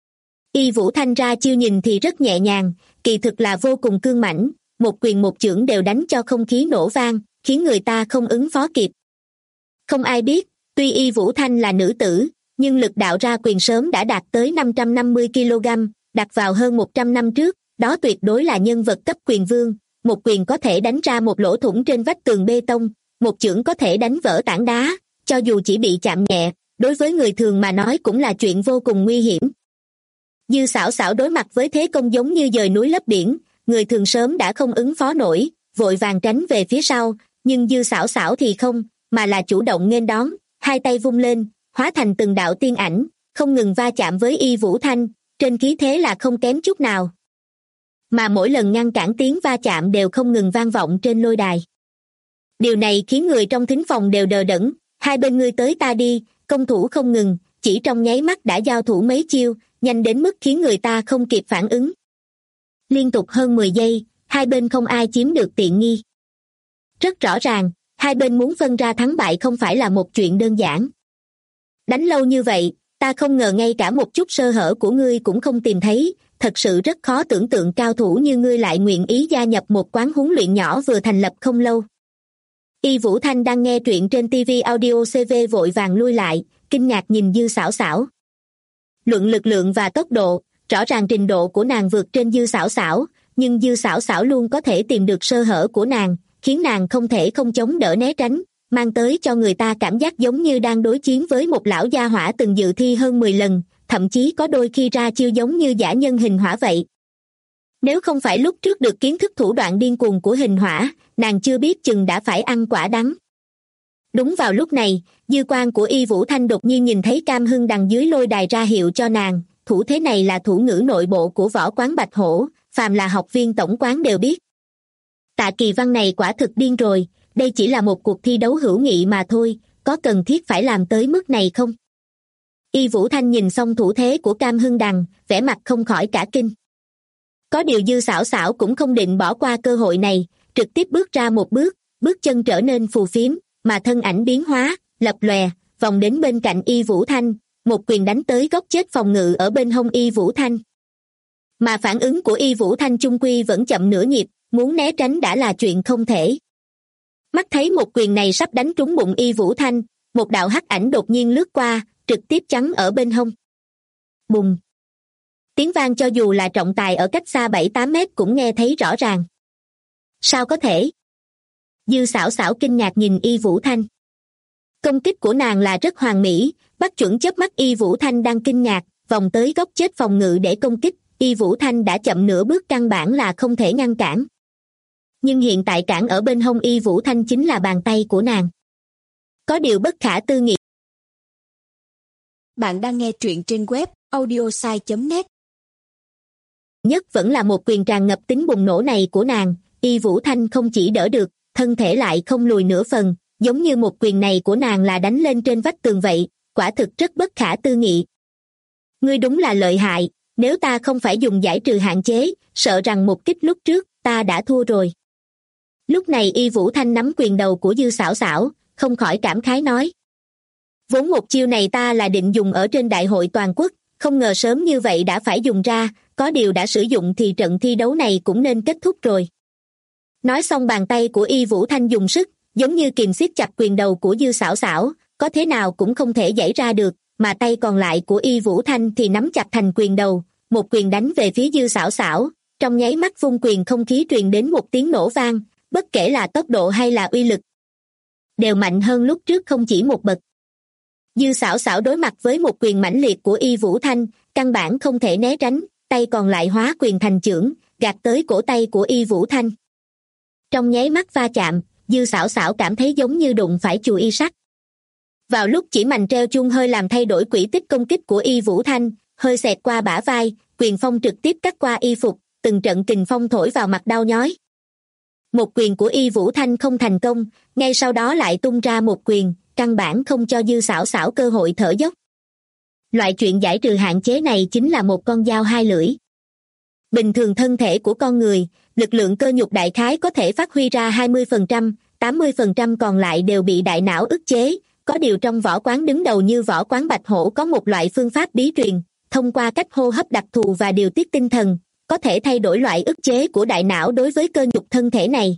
Y Vũ Thanh ra chiêu nhìn thì rất nhẹ nhàng, kỳ thực là vô cùng cương mãnh, một quyền một chưởng đều đánh cho không khí nổ vang, khiến người ta không ứng phó kịp. Không ai biết, tuy Y Vũ Thanh là nữ tử, nhưng lực đạo ra quyền sớm đã đạt tới 550 kg, đặt vào hơn 100 năm trước, đó tuyệt đối là nhân vật cấp quyền vương, một quyền có thể đánh ra một lỗ thủng trên vách tường bê tông, một chưởng có thể đánh vỡ tảng đá, cho dù chỉ bị chạm nhẹ, đối với người thường mà nói cũng là chuyện vô cùng nguy hiểm. Dư Xảo Xảo đối mặt với thế công giống như dời núi lấp biển, người thường sớm đã không ứng phó nổi, vội vàng tránh về phía sau, nhưng Dư Xảo Xảo thì không, mà là chủ động nghênh đón, hai tay vung lên, hóa thành từng đạo tiên ảnh, không ngừng va chạm với Y Vũ Thanh, trên khí thế là không kém chút nào. Mà mỗi lần ngăn cản tiếng va chạm đều không ngừng vang vọng trên lôi đài. Điều này khiến người trong thính phòng đều đờ đẫn, hai bên ngươi tới ta đi, công thủ không ngừng, chỉ trong nháy mắt đã giao thủ mấy chiêu, nhanh đến mức khiến người ta không kịp phản ứng. Liên tục hơn 10 giây, hai bên không ai chiếm được tiện nghi. Rất rõ ràng, hai bên muốn phân ra thắng bại không phải là một chuyện đơn giản. Đánh lâu như vậy, ta không ngờ ngay cả một chút sơ hở của ngươi cũng không tìm thấy, thật sự rất khó tưởng tượng cao thủ như ngươi lại nguyện ý gia nhập một quán huấn luyện nhỏ vừa thành lập không lâu. Y Vũ Thanh đang nghe truyện trên TV Audio CV vội vàng lui lại, kinh ngạc nhìn Dư Xảo Xảo. Luận lực lượng và tốc độ, rõ ràng trình độ của nàng vượt trên Dư Xảo Xảo, nhưng Dư Xảo Xảo luôn có thể tìm được sơ hở của nàng, khiến nàng không thể không chống đỡ né tránh, mang tới cho người ta cảm giác giống như đang đối chiến với một lão gia hỏa từng dự thi hơn 10 lần, thậm chí có đôi khi ra chiêu giống như dã nhân hình hỏa vậy. Nếu không phải lúc trước được kiến thức thủ đoạn điên cuồng của hình hỏa, nàng chưa biết chừng đã phải ăn quả đắng. Đúng vào lúc này, dư quan của Y Vũ Thanh đột nhiên nhìn thấy Cam Hưng Đằng dưới lôi đài ra hiệu cho nàng, thủ thế này là thủ ngữ nội bộ của võ quán Bạch Hổ, phàm là học viên tổng quán đều biết. Tạ Kỳ Văn này quả thực điên rồi, đây chỉ là một cuộc thi đấu hữu nghị mà thôi, có cần thiết phải làm tới mức này không? Y Vũ Thanh nhìn xong thủ thế của Cam Hưng Đằng, vẻ mặt không khỏi cả kinh. Có điều Dư Xảo Xảo cũng không định bỏ qua cơ hội này, trực tiếp bước ra một bước, bước chân trở nên phù phiếm, mà thân ảnh biến hóa, lập lòe, vòng đến bên cạnh Y Vũ Thanh, một quyền đánh tới góc chết phòng ngự ở bên hông Y Vũ Thanh. Mà phản ứng của Y Vũ Thanh chung quy vẫn chậm nửa nhịp, muốn né tránh đã là chuyện không thể. Mắt thấy một quyền này sắp đánh trúng bụng Y Vũ Thanh, một đạo hắc ảnh đột nhiên lướt qua, trực tiếp chắn ở bên hông. Bùng! Tiếng vang cho dù là trọng tài ở cách xa 7-8 mét cũng nghe thấy rõ ràng. Sao có thể? Dư Xảo Xảo kinh ngạc nhìn Y Vũ Thanh. Công kích của nàng là rất hoàn mỹ, bắt chuẩn chớp mắt Y Vũ Thanh đang kinh ngạc, vòng tới góc chết phòng ngự để công kích, Y Vũ Thanh đã chậm nửa bước căn bản là không thể ngăn cản. Nhưng hiện tại cản ở bên hông Y Vũ Thanh chính là bàn tay của nàng. Có điều bất khả tư nghị. Bạn đang nghe truyện trên web audiosai.net. Nhất vẫn là một quyền tràn ngập tính bùng nổ này của nàng, Y Vũ Thanh không chỉ đỡ được, thân thể lại không lùi nửa phần, giống như một quyền này của nàng là đánh lên trên vách tường vậy, quả thực rất bất khả tư nghị. Ngươi đúng là lợi hại, nếu ta không phải dùng giải trừ hạn chế, sợ rằng một kích lúc trước, ta đã thua rồi. Lúc này Y Vũ Thanh nắm quyền đầu của Dư Xảo Xảo, không khỏi cảm khái nói. Vốn một chiêu này ta là định dùng ở trên đại hội toàn quốc, không ngờ sớm như vậy đã phải dùng ra, có điều đã sử dụng thì trận thi đấu này cũng nên kết thúc rồi. Nói xong bàn tay của Y Vũ Thanh dùng sức, giống như kìm siết chặt quyền đầu của Dư Xảo Xảo, có thế nào cũng không thể giãy ra được, mà tay còn lại của Y Vũ Thanh thì nắm chặt thành quyền đầu, một quyền đánh về phía Dư Xảo Xảo, trong nháy mắt vung quyền không khí truyền đến một tiếng nổ vang, bất kể là tốc độ hay là uy lực, đều mạnh hơn lúc trước không chỉ một bậc. Dư Xảo Xảo đối mặt với một quyền mãnh liệt của Y Vũ Thanh, căn bản không thể né tránh, tay còn lại hóa quyền thành chưởng, gạt tới cổ tay của Y Vũ Thanh. Trong nháy mắt va chạm, Dư Xảo Xảo cảm thấy giống như đụng phải chùi y sắt. Vào lúc chỉ mành treo chuông hơi làm thay đổi quỹ tích công kích của Y Vũ Thanh, hơi xẹt qua bả vai, quyền phong trực tiếp cắt qua y phục, từng trận kình phong thổi vào mặt đau nhói. Một quyền của Y Vũ Thanh không thành công, ngay sau đó lại tung ra một quyền, căn bản không cho Dư Xảo Xảo cơ hội thở dốc. Loại chuyện giải trừ hạn chế này chính là một con dao hai lưỡi. Bình thường thân thể của con người, lực lượng cơ nhục đại khái có thể phát huy ra 20%, 80% còn lại đều bị đại não ức chế, có điều trong võ quán đứng đầu như võ quán Bạch Hổ có một loại phương pháp bí truyền, thông qua cách hô hấp đặc thù và điều tiết tinh thần, có thể thay đổi loại ức chế của đại não đối với cơ nhục thân thể này.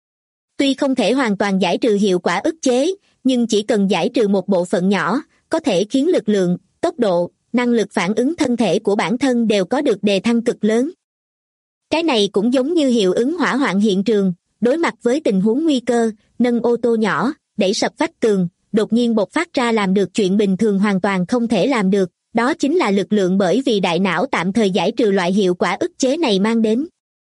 Tuy không thể hoàn toàn giải trừ hiệu quả ức chế, nhưng chỉ cần giải trừ một bộ phận nhỏ, có thể khiến lực lượng, tốc độ, năng lực phản ứng thân thể của bản thân đều có được đề thăng cực lớn. Cái này cũng giống như hiệu ứng hỏa hoạn hiện trường, đối mặt với tình huống nguy cơ, nâng ô tô nhỏ, đẩy sập vách tường, đột nhiên bộc phát ra làm được chuyện bình thường hoàn toàn không thể làm được, đó chính là lực lượng bởi vì đại não tạm thời giải trừ loại hiệu quả ức chế này mang đến.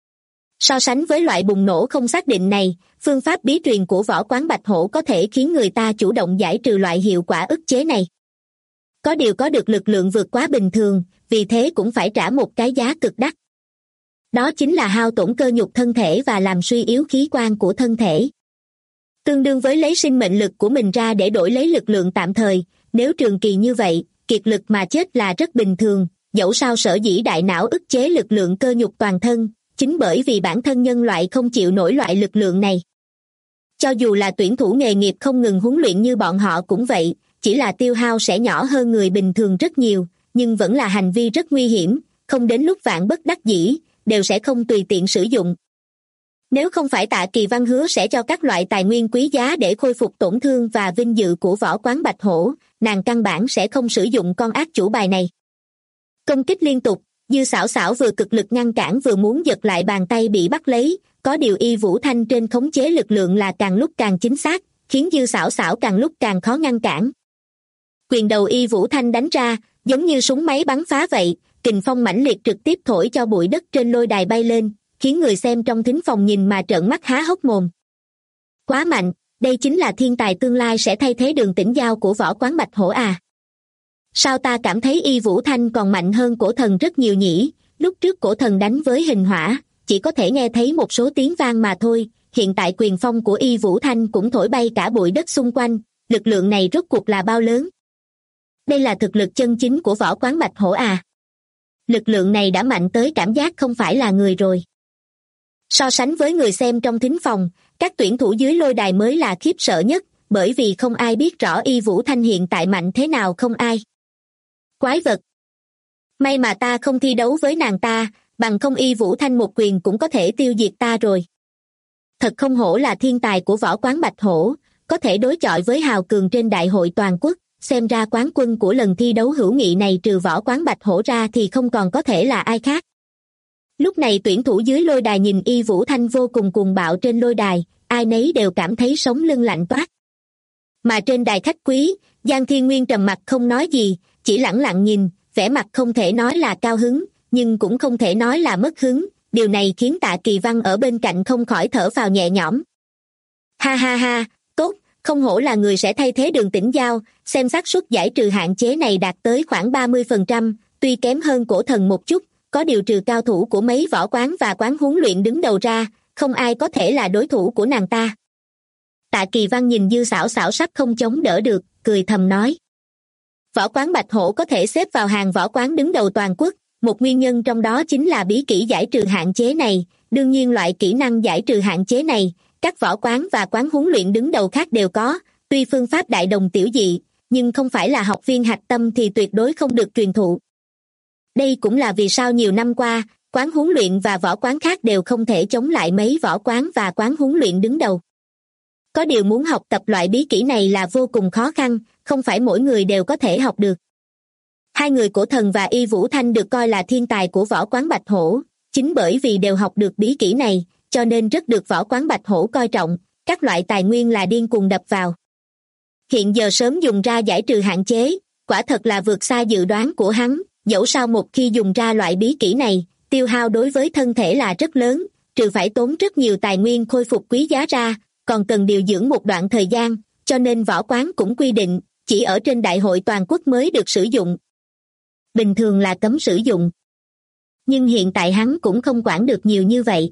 So sánh với loại bùng nổ không xác định này, phương pháp bí truyền của võ quán Bạch Hổ có thể khiến người ta chủ động giải trừ loại hiệu quả ức chế này. Có điều có được lực lượng vượt quá bình thường, vì thế cũng phải trả một cái giá cực đắt. Đó chính là hao tổn cơ nhục thân thể và làm suy yếu khí quan của thân thể. Tương đương với lấy sinh mệnh lực của mình ra để đổi lấy lực lượng tạm thời, nếu trường kỳ như vậy, kiệt lực mà chết là rất bình thường, dẫu sao sở dĩ đại não ức chế lực lượng cơ nhục toàn thân, chính bởi vì bản thân nhân loại không chịu nổi loại lực lượng này. Cho dù là tuyển thủ nghề nghiệp không ngừng huấn luyện như bọn họ cũng vậy, chỉ là tiêu hao sẽ nhỏ hơn người bình thường rất nhiều, nhưng vẫn là hành vi rất nguy hiểm, không đến lúc vạn bất đắc dĩ, đều sẽ không tùy tiện sử dụng. Nếu không phải Tạ Kỳ Văn hứa sẽ cho các loại tài nguyên quý giá để khôi phục tổn thương và vinh dự của võ quán Bạch Hổ, nàng căn bản sẽ không sử dụng con ác chủ bài này. Công kích liên tục, Dư Xảo Xảo vừa cực lực ngăn cản vừa muốn giật lại bàn tay bị bắt lấy, có điều Y Vũ Thanh trên khống chế lực lượng là càng lúc càng chính xác, khiến Dư Xảo Xảo càng lúc càng khó ngăn cản. Quyền đầu Y Vũ Thanh đánh ra, giống như súng máy bắn phá vậy, kình phong mãnh liệt trực tiếp thổi cho bụi đất trên lôi đài bay lên, khiến người xem trong thính phòng nhìn mà trợn mắt há hốc mồm. Quá mạnh, đây chính là thiên tài tương lai sẽ thay thế Đường Tĩnh Giao của võ quán Bạch Hổ à. Sao ta cảm thấy Y Vũ Thanh còn mạnh hơn cổ thần rất nhiều nhỉ, lúc trước cổ thần đánh với hình hỏa, chỉ có thể nghe thấy một số tiếng vang mà thôi, hiện tại quyền phong của Y Vũ Thanh cũng thổi bay cả bụi đất xung quanh, lực lượng này rốt cuộc là bao lớn. Đây là thực lực chân chính của võ quán Bạch Hổ à. Lực lượng này đã mạnh tới cảm giác không phải là người rồi. So sánh với người xem trong thính phòng, các tuyển thủ dưới lôi đài mới là khiếp sợ nhất, bởi vì không ai biết rõ Y Vũ Thanh hiện tại mạnh thế nào không ai. Quái vật! May mà ta không thi đấu với nàng ta, bằng không Y Vũ Thanh một quyền cũng có thể tiêu diệt ta rồi. Thật không hổ là thiên tài của võ quán Bạch Hổ, có thể đối chọi với hào cường trên đại hội toàn quốc, xem ra quán quân của lần thi đấu hữu nghị này trừ võ quán Bạch Hổ ra thì không còn có thể là ai khác. Lúc này tuyển thủ dưới lôi đài nhìn Y Vũ Thanh vô cùng cuồng bạo trên lôi đài, ai nấy đều cảm thấy sống lưng lạnh toát. Mà trên đài khách quý, Giang Thiên Nguyên trầm mặt không nói gì, chỉ lẳng lặng nhìn, vẻ mặt không thể nói là cao hứng, nhưng cũng không thể nói là mất hứng, điều này khiến Tạ Kỳ Văn ở bên cạnh không khỏi thở phào nhẹ nhõm. Ha ha ha, tốt, không hổ là người sẽ thay thế Đường Tĩnh Giao, xem xác suất giải trừ hạn chế này đạt tới khoảng 30%, tuy kém hơn cổ thần một chút, có điều trừ cao thủ của mấy võ quán và quán huấn luyện đứng đầu ra, không ai có thể là đối thủ của nàng ta. Tạ Kỳ Văn nhìn Dư Xảo Xảo sắp không chống đỡ được, cười thầm nói. Võ quán Bạch Hổ có thể xếp vào hàng võ quán đứng đầu toàn quốc, một nguyên nhân trong đó chính là bí kỹ giải trừ hạn chế này. Đương nhiên loại kỹ năng giải trừ hạn chế này, các võ quán và quán huấn luyện đứng đầu khác đều có, tuy phương pháp đại đồng tiểu dị, nhưng không phải là học viên hạch tâm thì tuyệt đối không được truyền thụ. Đây cũng là vì sao nhiều năm qua, quán huấn luyện và võ quán khác đều không thể chống lại mấy võ quán và quán huấn luyện đứng đầu. Có điều muốn học tập loại bí kỹ này là vô cùng khó khăn, không phải mỗi người đều có thể học được. Hai người Cổ Thần và Y Vũ Thanh được coi là thiên tài của võ quán Bạch Hổ, chính bởi vì đều học được bí kỹ này, cho nên rất được võ quán Bạch Hổ coi trọng, các loại tài nguyên là điên cuồng đập vào. Hiện giờ sớm dùng ra giải trừ hạn chế, quả thật là vượt xa dự đoán của hắn, dẫu sao một khi dùng ra loại bí kỹ này, tiêu hao đối với thân thể là rất lớn, trừ phải tốn rất nhiều tài nguyên khôi phục quý giá ra, còn cần điều dưỡng một đoạn thời gian, cho nên võ quán cũng quy định, chỉ ở trên đại hội toàn quốc mới được sử dụng. Bình thường là cấm sử dụng. Nhưng hiện tại hắn cũng không quản được nhiều như vậy.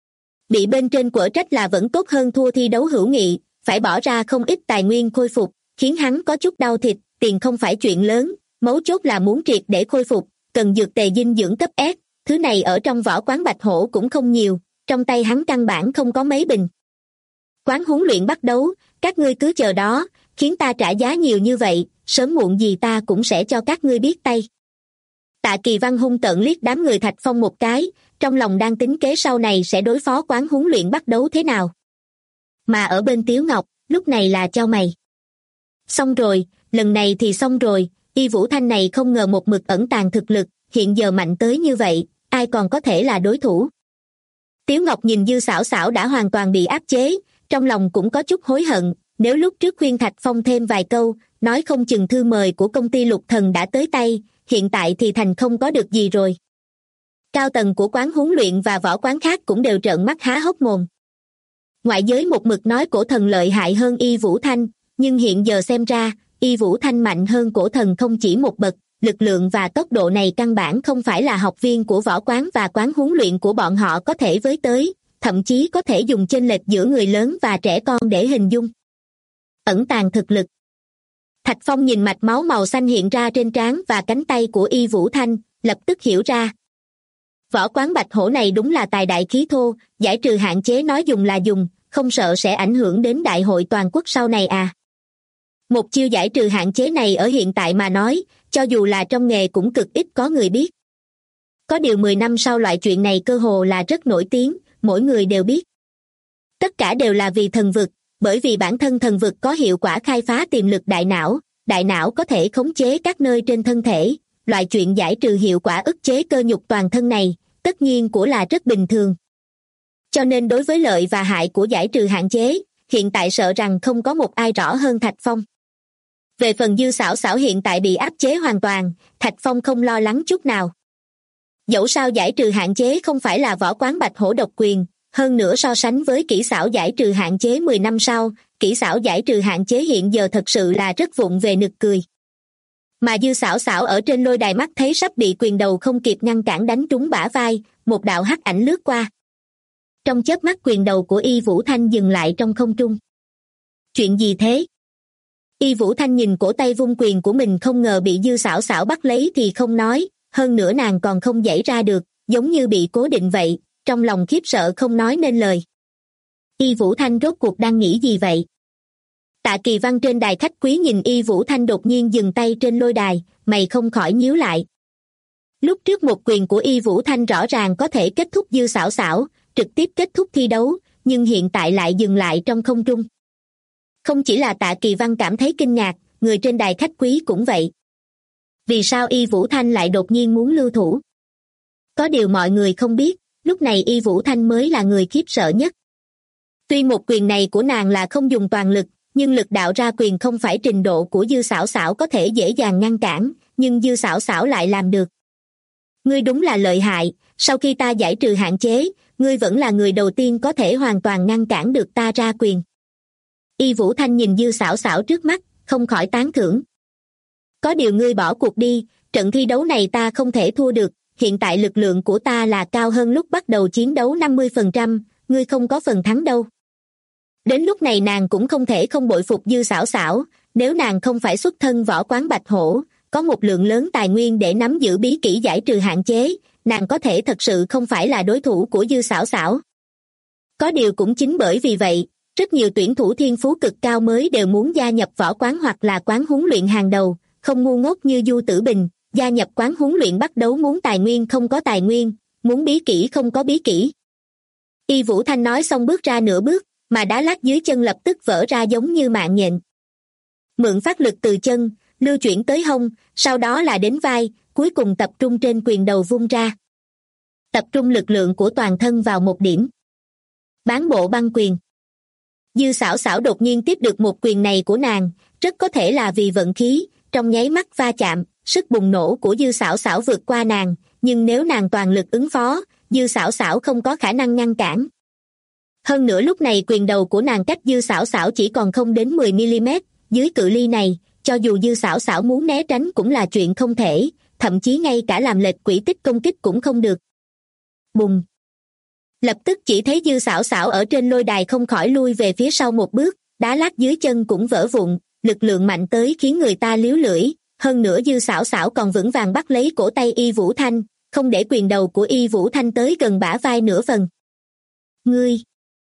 Bị bên trên quở trách là vẫn tốt hơn thua thi đấu hữu nghị, phải bỏ ra không ít tài nguyên khôi phục, khiến hắn có chút đau thịt, tiền không phải chuyện lớn, mấu chốt là muốn triệt để khôi phục, cần dược tề dinh dưỡng cấp S, thứ này ở trong võ quán Bạch Hổ cũng không nhiều, trong tay hắn căn bản không có mấy bình. Quán huấn luyện bắt đấu, các ngươi cứ chờ đó, khiến ta trả giá nhiều như vậy, sớm muộn gì ta cũng sẽ cho các ngươi biết tay. Tạ Kỳ Văn hung tợn liếc đám người Thạch Phong một cái, trong lòng đang tính kế sau này sẽ đối phó quán huấn luyện bắt đấu thế nào. Mà ở bên Tiếu Ngọc, lúc này là chau mày. Xong rồi, lần này thì xong rồi, Y Vũ Thanh này không ngờ một mực ẩn tàng thực lực, hiện giờ mạnh tới như vậy, ai còn có thể là đối thủ. Tiếu Ngọc nhìn Dư Xảo Xảo đã hoàn toàn bị áp chế, trong lòng cũng có chút hối hận, nếu lúc trước khuyên Thạch Phong thêm vài câu, nói không chừng thư mời của công ty Lục Thần đã tới tay, hiện tại thì thành không có được gì rồi. Cao tầng của quán huấn luyện và võ quán khác cũng đều trợn mắt há hốc mồm. Ngoại giới một mực nói Cổ Thần lợi hại hơn Y Vũ Thanh, nhưng hiện giờ xem ra, Y Vũ Thanh mạnh hơn Cổ Thần không chỉ một bậc, lực lượng và tốc độ này căn bản không phải là học viên của võ quán và quán huấn luyện của bọn họ có thể với tới, thậm chí có thể dùng chênh lệch giữa người lớn và trẻ con để hình dung. Ẩn tàng thực lực. Thạch Phong nhìn mạch máu màu xanh hiện ra trên trán và cánh tay của Y Vũ Thanh, lập tức hiểu ra. Võ quán Bạch Hổ này đúng là tài đại khí thô, giải trừ hạn chế nói dùng là dùng, không sợ sẽ ảnh hưởng đến đại hội toàn quốc sau này à. Một chiêu giải trừ hạn chế này ở hiện tại mà nói, cho dù là trong nghề cũng cực ít có người biết. Có điều 10 năm sau loại chuyện này cơ hồ là rất nổi tiếng, mỗi người đều biết. Tất cả đều là vì thần vực, bởi vì bản thân thần vực có hiệu quả khai phá tiềm lực đại não có thể khống chế các nơi trên thân thể, loại chuyện giải trừ hiệu quả ức chế cơ nhục toàn thân này, tất nhiên của là rất bình thường. Cho nên đối với lợi và hại của giải trừ hạn chế, hiện tại sợ rằng không có một ai rõ hơn Thạch Phong. Về phần Dư Xảo Xảo hiện tại bị áp chế hoàn toàn, Thạch Phong không lo lắng chút nào. Dẫu sao giải trừ hạn chế không phải là võ quán Bạch Hổ độc quyền, hơn nữa so sánh với kỹ xảo giải trừ hạn chế 10 năm sau, kỹ xảo giải trừ hạn chế hiện giờ thật sự là rất vụng về nực cười. Mà Dư Xảo Xảo ở trên lôi đài mắt thấy sắp bị quyền đầu không kịp ngăn cản đánh trúng bả vai, một đạo hắc ảnh lướt qua. Trong chớp mắt quyền đầu của Y Vũ Thanh dừng lại trong không trung. Chuyện gì thế? Y Vũ Thanh nhìn cổ tay vung quyền của mình không ngờ bị Dư Xảo Xảo bắt lấy thì không nói, hơn nữa nàng còn không giãy ra được, giống như bị cố định vậy, trong lòng khiếp sợ không nói nên lời. Y Vũ Thanh rốt cuộc đang nghĩ gì vậy? Tạ Kỳ Văn trên đài khách quý nhìn Y Vũ Thanh đột nhiên dừng tay trên lôi đài, mày không khỏi nhíu lại. Lúc trước một quyền của Y Vũ Thanh rõ ràng có thể kết thúc Dư Xảo Xảo, trực tiếp kết thúc thi đấu, nhưng hiện tại lại dừng lại trong không trung. Không chỉ là Tạ Kỳ Văn cảm thấy kinh ngạc, người trên đài khách quý cũng vậy. Vì sao Y Vũ Thanh lại đột nhiên muốn lưu thủ? Có điều mọi người không biết, lúc này Y Vũ Thanh mới là người khiếp sợ nhất. Tuy một quyền này của nàng là không dùng toàn lực, nhưng lực đạo ra quyền không phải trình độ của Dư Xảo Xảo có thể dễ dàng ngăn cản, nhưng Dư Xảo Xảo lại làm được. Ngươi đúng là lợi hại, sau khi ta giải trừ hạn chế, ngươi vẫn là người đầu tiên có thể hoàn toàn ngăn cản được ta ra quyền. Y Vũ Thanh nhìn Dư Xảo Xảo trước mắt, không khỏi tán thưởng. Có điều ngươi bỏ cuộc đi, trận thi đấu này ta không thể thua được, hiện tại lực lượng của ta là cao hơn lúc bắt đầu chiến đấu 50%, ngươi không có phần thắng đâu. Đến lúc này nàng cũng không thể không bội phục Dư Xảo Xảo, nếu nàng không phải xuất thân võ quán Bạch Hổ, có một lượng lớn tài nguyên để nắm giữ bí kỹ giải trừ hạn chế, nàng có thể thật sự không phải là đối thủ của Dư Xảo Xảo. Có điều cũng chính bởi vì vậy, rất nhiều tuyển thủ thiên phú cực cao mới đều muốn gia nhập võ quán hoặc là quán huấn luyện hàng đầu, không ngu ngốc như Du Tử Bình, gia nhập quán huấn luyện bắt đấu muốn tài nguyên không có tài nguyên, muốn bí kỹ không có bí kỹ. Y Vũ Thanh nói xong bước ra nửa bước, mà đá lát dưới chân lập tức vỡ ra giống như mạng nhện. Mượn phát lực từ chân, lưu chuyển tới hông, sau đó là đến vai, cuối cùng tập trung trên quyền đầu vung ra. Tập trung lực lượng của toàn thân vào một điểm. Bán bộ băng quyền. Dư Xảo Xảo đột nhiên tiếp được một quyền này của nàng, rất có thể là vì vận khí, trong nháy mắt va chạm, sức bùng nổ của Dư Xảo Xảo vượt qua nàng, nhưng nếu nàng toàn lực ứng phó, Dư Xảo Xảo không có khả năng ngăn cản. Hơn nữa lúc này quyền đầu của nàng cách Dư Xảo Xảo chỉ còn không đến 10mm, dưới cự ly này, cho dù Dư Xảo Xảo muốn né tránh cũng là chuyện không thể, thậm chí ngay cả làm lệch quỹ tích công kích cũng không được. Bùng! Lập tức chỉ thấy Dư Xảo Xảo ở trên lôi đài không khỏi lui về phía sau một bước, đá lát dưới chân cũng vỡ vụn, lực lượng mạnh tới khiến người ta líu lưỡi, hơn nữa Dư Xảo Xảo còn vững vàng bắt lấy cổ tay Y Vũ Thanh, không để quyền đầu của Y Vũ Thanh tới gần bả vai nửa phần. Ngươi!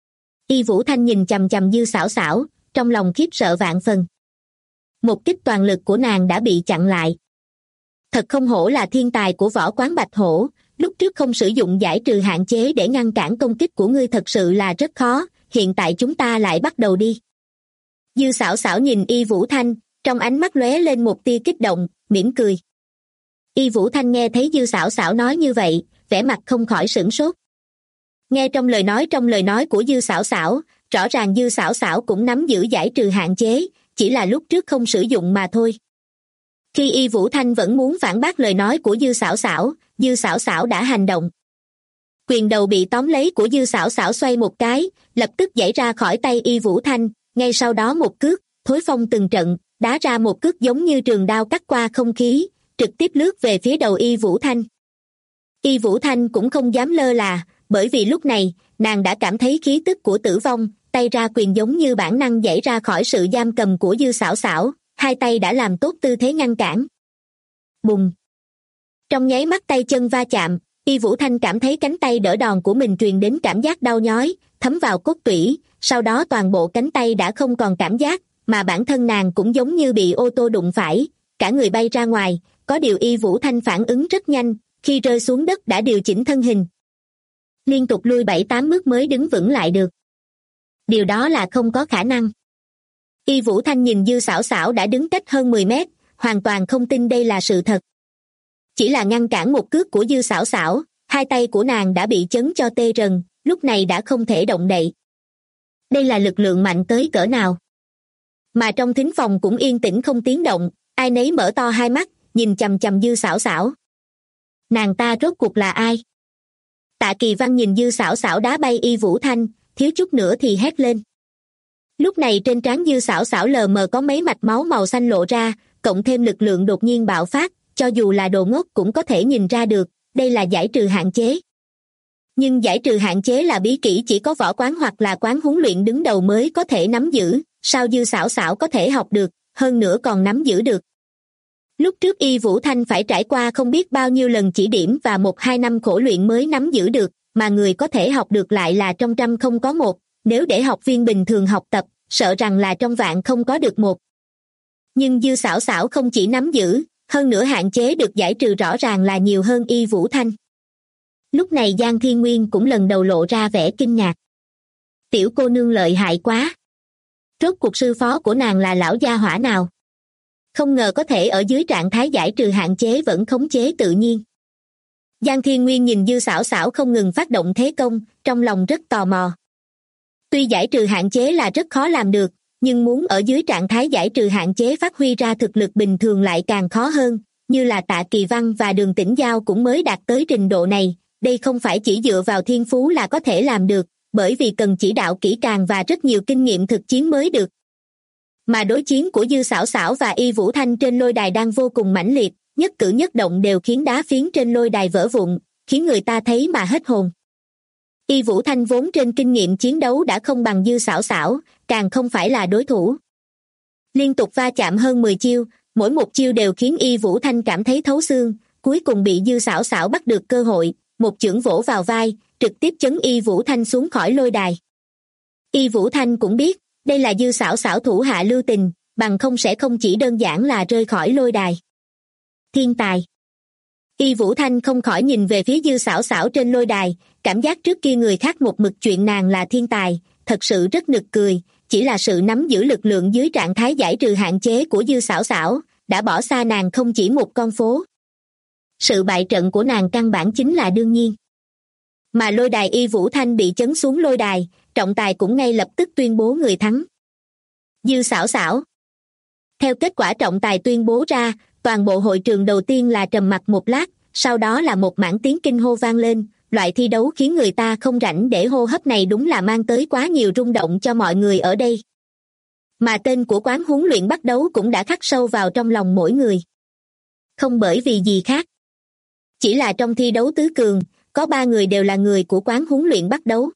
Y Vũ Thanh nhìn chằm chằm Dư Xảo Xảo, trong lòng khiếp sợ vạn phần. Một kích toàn lực của nàng đã bị chặn lại. Thật không hổ là thiên tài của võ quán Bạch Hổ, lúc trước không sử dụng giải trừ hạn chế để ngăn cản công kích của ngươi thật sự là rất khó, hiện tại chúng ta lại bắt đầu đi. Dư Xảo Xảo nhìn Y Vũ Thanh, trong ánh mắt lóe lên một tia kích động, mỉm cười. Y Vũ Thanh nghe thấy Dư Xảo Xảo nói như vậy, vẻ mặt không khỏi sửng sốt. Nghe trong lời nói của Dư Xảo Xảo, rõ ràng Dư Xảo Xảo cũng nắm giữ giải trừ hạn chế, chỉ là lúc trước không sử dụng mà thôi. Khi Y Vũ Thanh vẫn muốn phản bác lời nói của Dư Xảo Xảo, Dư Xảo Xảo đã hành động. Quyền đầu bị tóm lấy của Dư Xảo Xảo xoay một cái, lập tức giãy ra khỏi tay Y Vũ Thanh, ngay sau đó một cước, thối phong từng trận, đá ra một cước giống như trường đao cắt qua không khí, trực tiếp lướt về phía đầu Y Vũ Thanh. Y Vũ Thanh cũng không dám lơ là, bởi vì lúc này, nàng đã cảm thấy khí tức của tử vong, tay ra quyền giống như bản năng giãy ra khỏi sự giam cầm của Dư Xảo Xảo, hai tay đã làm tốt tư thế ngăn cản. Bùng! Trong nháy mắt tay chân va chạm, Y Vũ Thanh cảm thấy cánh tay đỡ đòn của mình truyền đến cảm giác đau nhói, thấm vào cốt tủy, sau đó toàn bộ cánh tay đã không còn cảm giác, mà bản thân nàng cũng giống như bị ô tô đụng phải, cả người bay ra ngoài, có điều Y Vũ Thanh phản ứng rất nhanh, khi rơi xuống đất đã điều chỉnh thân hình. Liên tục lui 7-8 bước mới đứng vững lại được. Điều đó là không có khả năng. Y Vũ Thanh nhìn Dư Xảo Xảo đã đứng cách hơn 10 mét, hoàn toàn không tin đây là sự thật. Chỉ là ngăn cản một cước của Dư Xảo Xảo, hai tay của nàng đã bị chấn cho tê rần, lúc này đã không thể động đậy. Đây là lực lượng mạnh tới cỡ nào? Mà trong thính phòng cũng yên tĩnh không tiếng động, ai nấy mở to hai mắt, nhìn chằm chằm Dư Xảo Xảo. Nàng ta rốt cuộc là ai? Tạ Kỳ Văn nhìn Dư Xảo Xảo đá bay Y Vũ Thanh, thiếu chút nữa thì hét lên. Lúc này trên trán Dư Xảo Xảo lờ mờ có mấy mạch máu màu xanh lộ ra, cộng thêm lực lượng đột nhiên bạo phát, cho dù là đồ ngốc cũng có thể nhìn ra được, đây là giải trừ hạn chế. Nhưng giải trừ hạn chế là bí kỹ chỉ có võ quán hoặc là quán huấn luyện đứng đầu mới có thể nắm giữ, sao Dư Xảo Xảo có thể học được, hơn nữa còn nắm giữ được. Lúc trước Y Vũ Thanh phải trải qua không biết bao nhiêu lần chỉ điểm và 1-2 năm khổ luyện mới nắm giữ được, mà người có thể học được lại là trong trăm không có một, nếu để học viên bình thường học tập, sợ rằng là trong vạn không có được một. Nhưng Dư Xảo Xảo không chỉ nắm giữ, hơn nữa hạn chế được giải trừ rõ ràng là nhiều hơn Y Vũ Thanh. Lúc này Giang Thiên Nguyên cũng lần đầu lộ ra vẻ kinh ngạc. Tiểu cô nương lợi hại quá. Rốt cuộc sư phó của nàng là lão gia hỏa nào? Không ngờ có thể ở dưới trạng thái giải trừ hạn chế vẫn khống chế tự nhiên. Giang Thiên Nguyên nhìn Dư Xảo Xảo không ngừng phát động thế công, trong lòng rất tò mò. Tuy giải trừ hạn chế là rất khó làm được, nhưng muốn ở dưới trạng thái giải trừ hạn chế phát huy ra thực lực bình thường lại càng khó hơn, như là Tạ Kỳ Văn và Đường Tĩnh Giao cũng mới đạt tới trình độ này, đây không phải chỉ dựa vào thiên phú là có thể làm được, bởi vì cần chỉ đạo kỹ càng và rất nhiều kinh nghiệm thực chiến mới được. Mà đối chiến của Dư Xảo Xảo và Y Vũ Thanh trên lôi đài đang vô cùng mãnh liệt, nhất cử nhất động đều khiến đá phiến trên lôi đài vỡ vụn, khiến người ta thấy mà hết hồn. Y Vũ Thanh vốn trên kinh nghiệm chiến đấu đã không bằng Dư Xảo Xảo, càng không phải là đối thủ. Liên tục va chạm hơn 10 chiêu, mỗi một chiêu đều khiến Y Vũ Thanh cảm thấy thấu xương, cuối cùng bị Dư Xảo Xảo bắt được cơ hội, một chưởng vỗ vào vai, trực tiếp chấn Y Vũ Thanh xuống khỏi lôi đài. Y Vũ Thanh cũng biết, đây là Dư Xảo Xảo thủ hạ lưu tình, bằng không sẽ không chỉ đơn giản là rơi khỏi lôi đài. Thiên tài. Y Vũ Thanh không khỏi nhìn về phía Dư Xảo Xảo trên lôi đài, cảm giác trước kia người khác một mực chuyện nàng là thiên tài, thật sự rất nực cười, chỉ là sự nắm giữ lực lượng dưới trạng thái giải trừ hạn chế của Dư Xảo Xảo, đã bỏ xa nàng không chỉ một con phố. Sự bại trận của nàng căn bản chính là đương nhiên. Mà lôi đài Y Vũ Thanh bị chấn xuống lôi đài, trọng tài cũng ngay lập tức tuyên bố người thắng. Dư Xảo Xảo. Theo kết quả trọng tài tuyên bố ra, toàn bộ hội trường đầu tiên là trầm mặc một lát, sau đó là một mảng tiếng kinh hô vang lên, loại thi đấu khiến người ta không rảnh để hô hấp này đúng là mang tới quá nhiều rung động cho mọi người ở đây. Mà tên của quán huấn luyện bắt đấu cũng đã khắc sâu vào trong lòng mỗi người. Không bởi vì gì khác. Chỉ là trong thi đấu tứ cường, có 3 người đều là người của quán huấn luyện bắt đấu.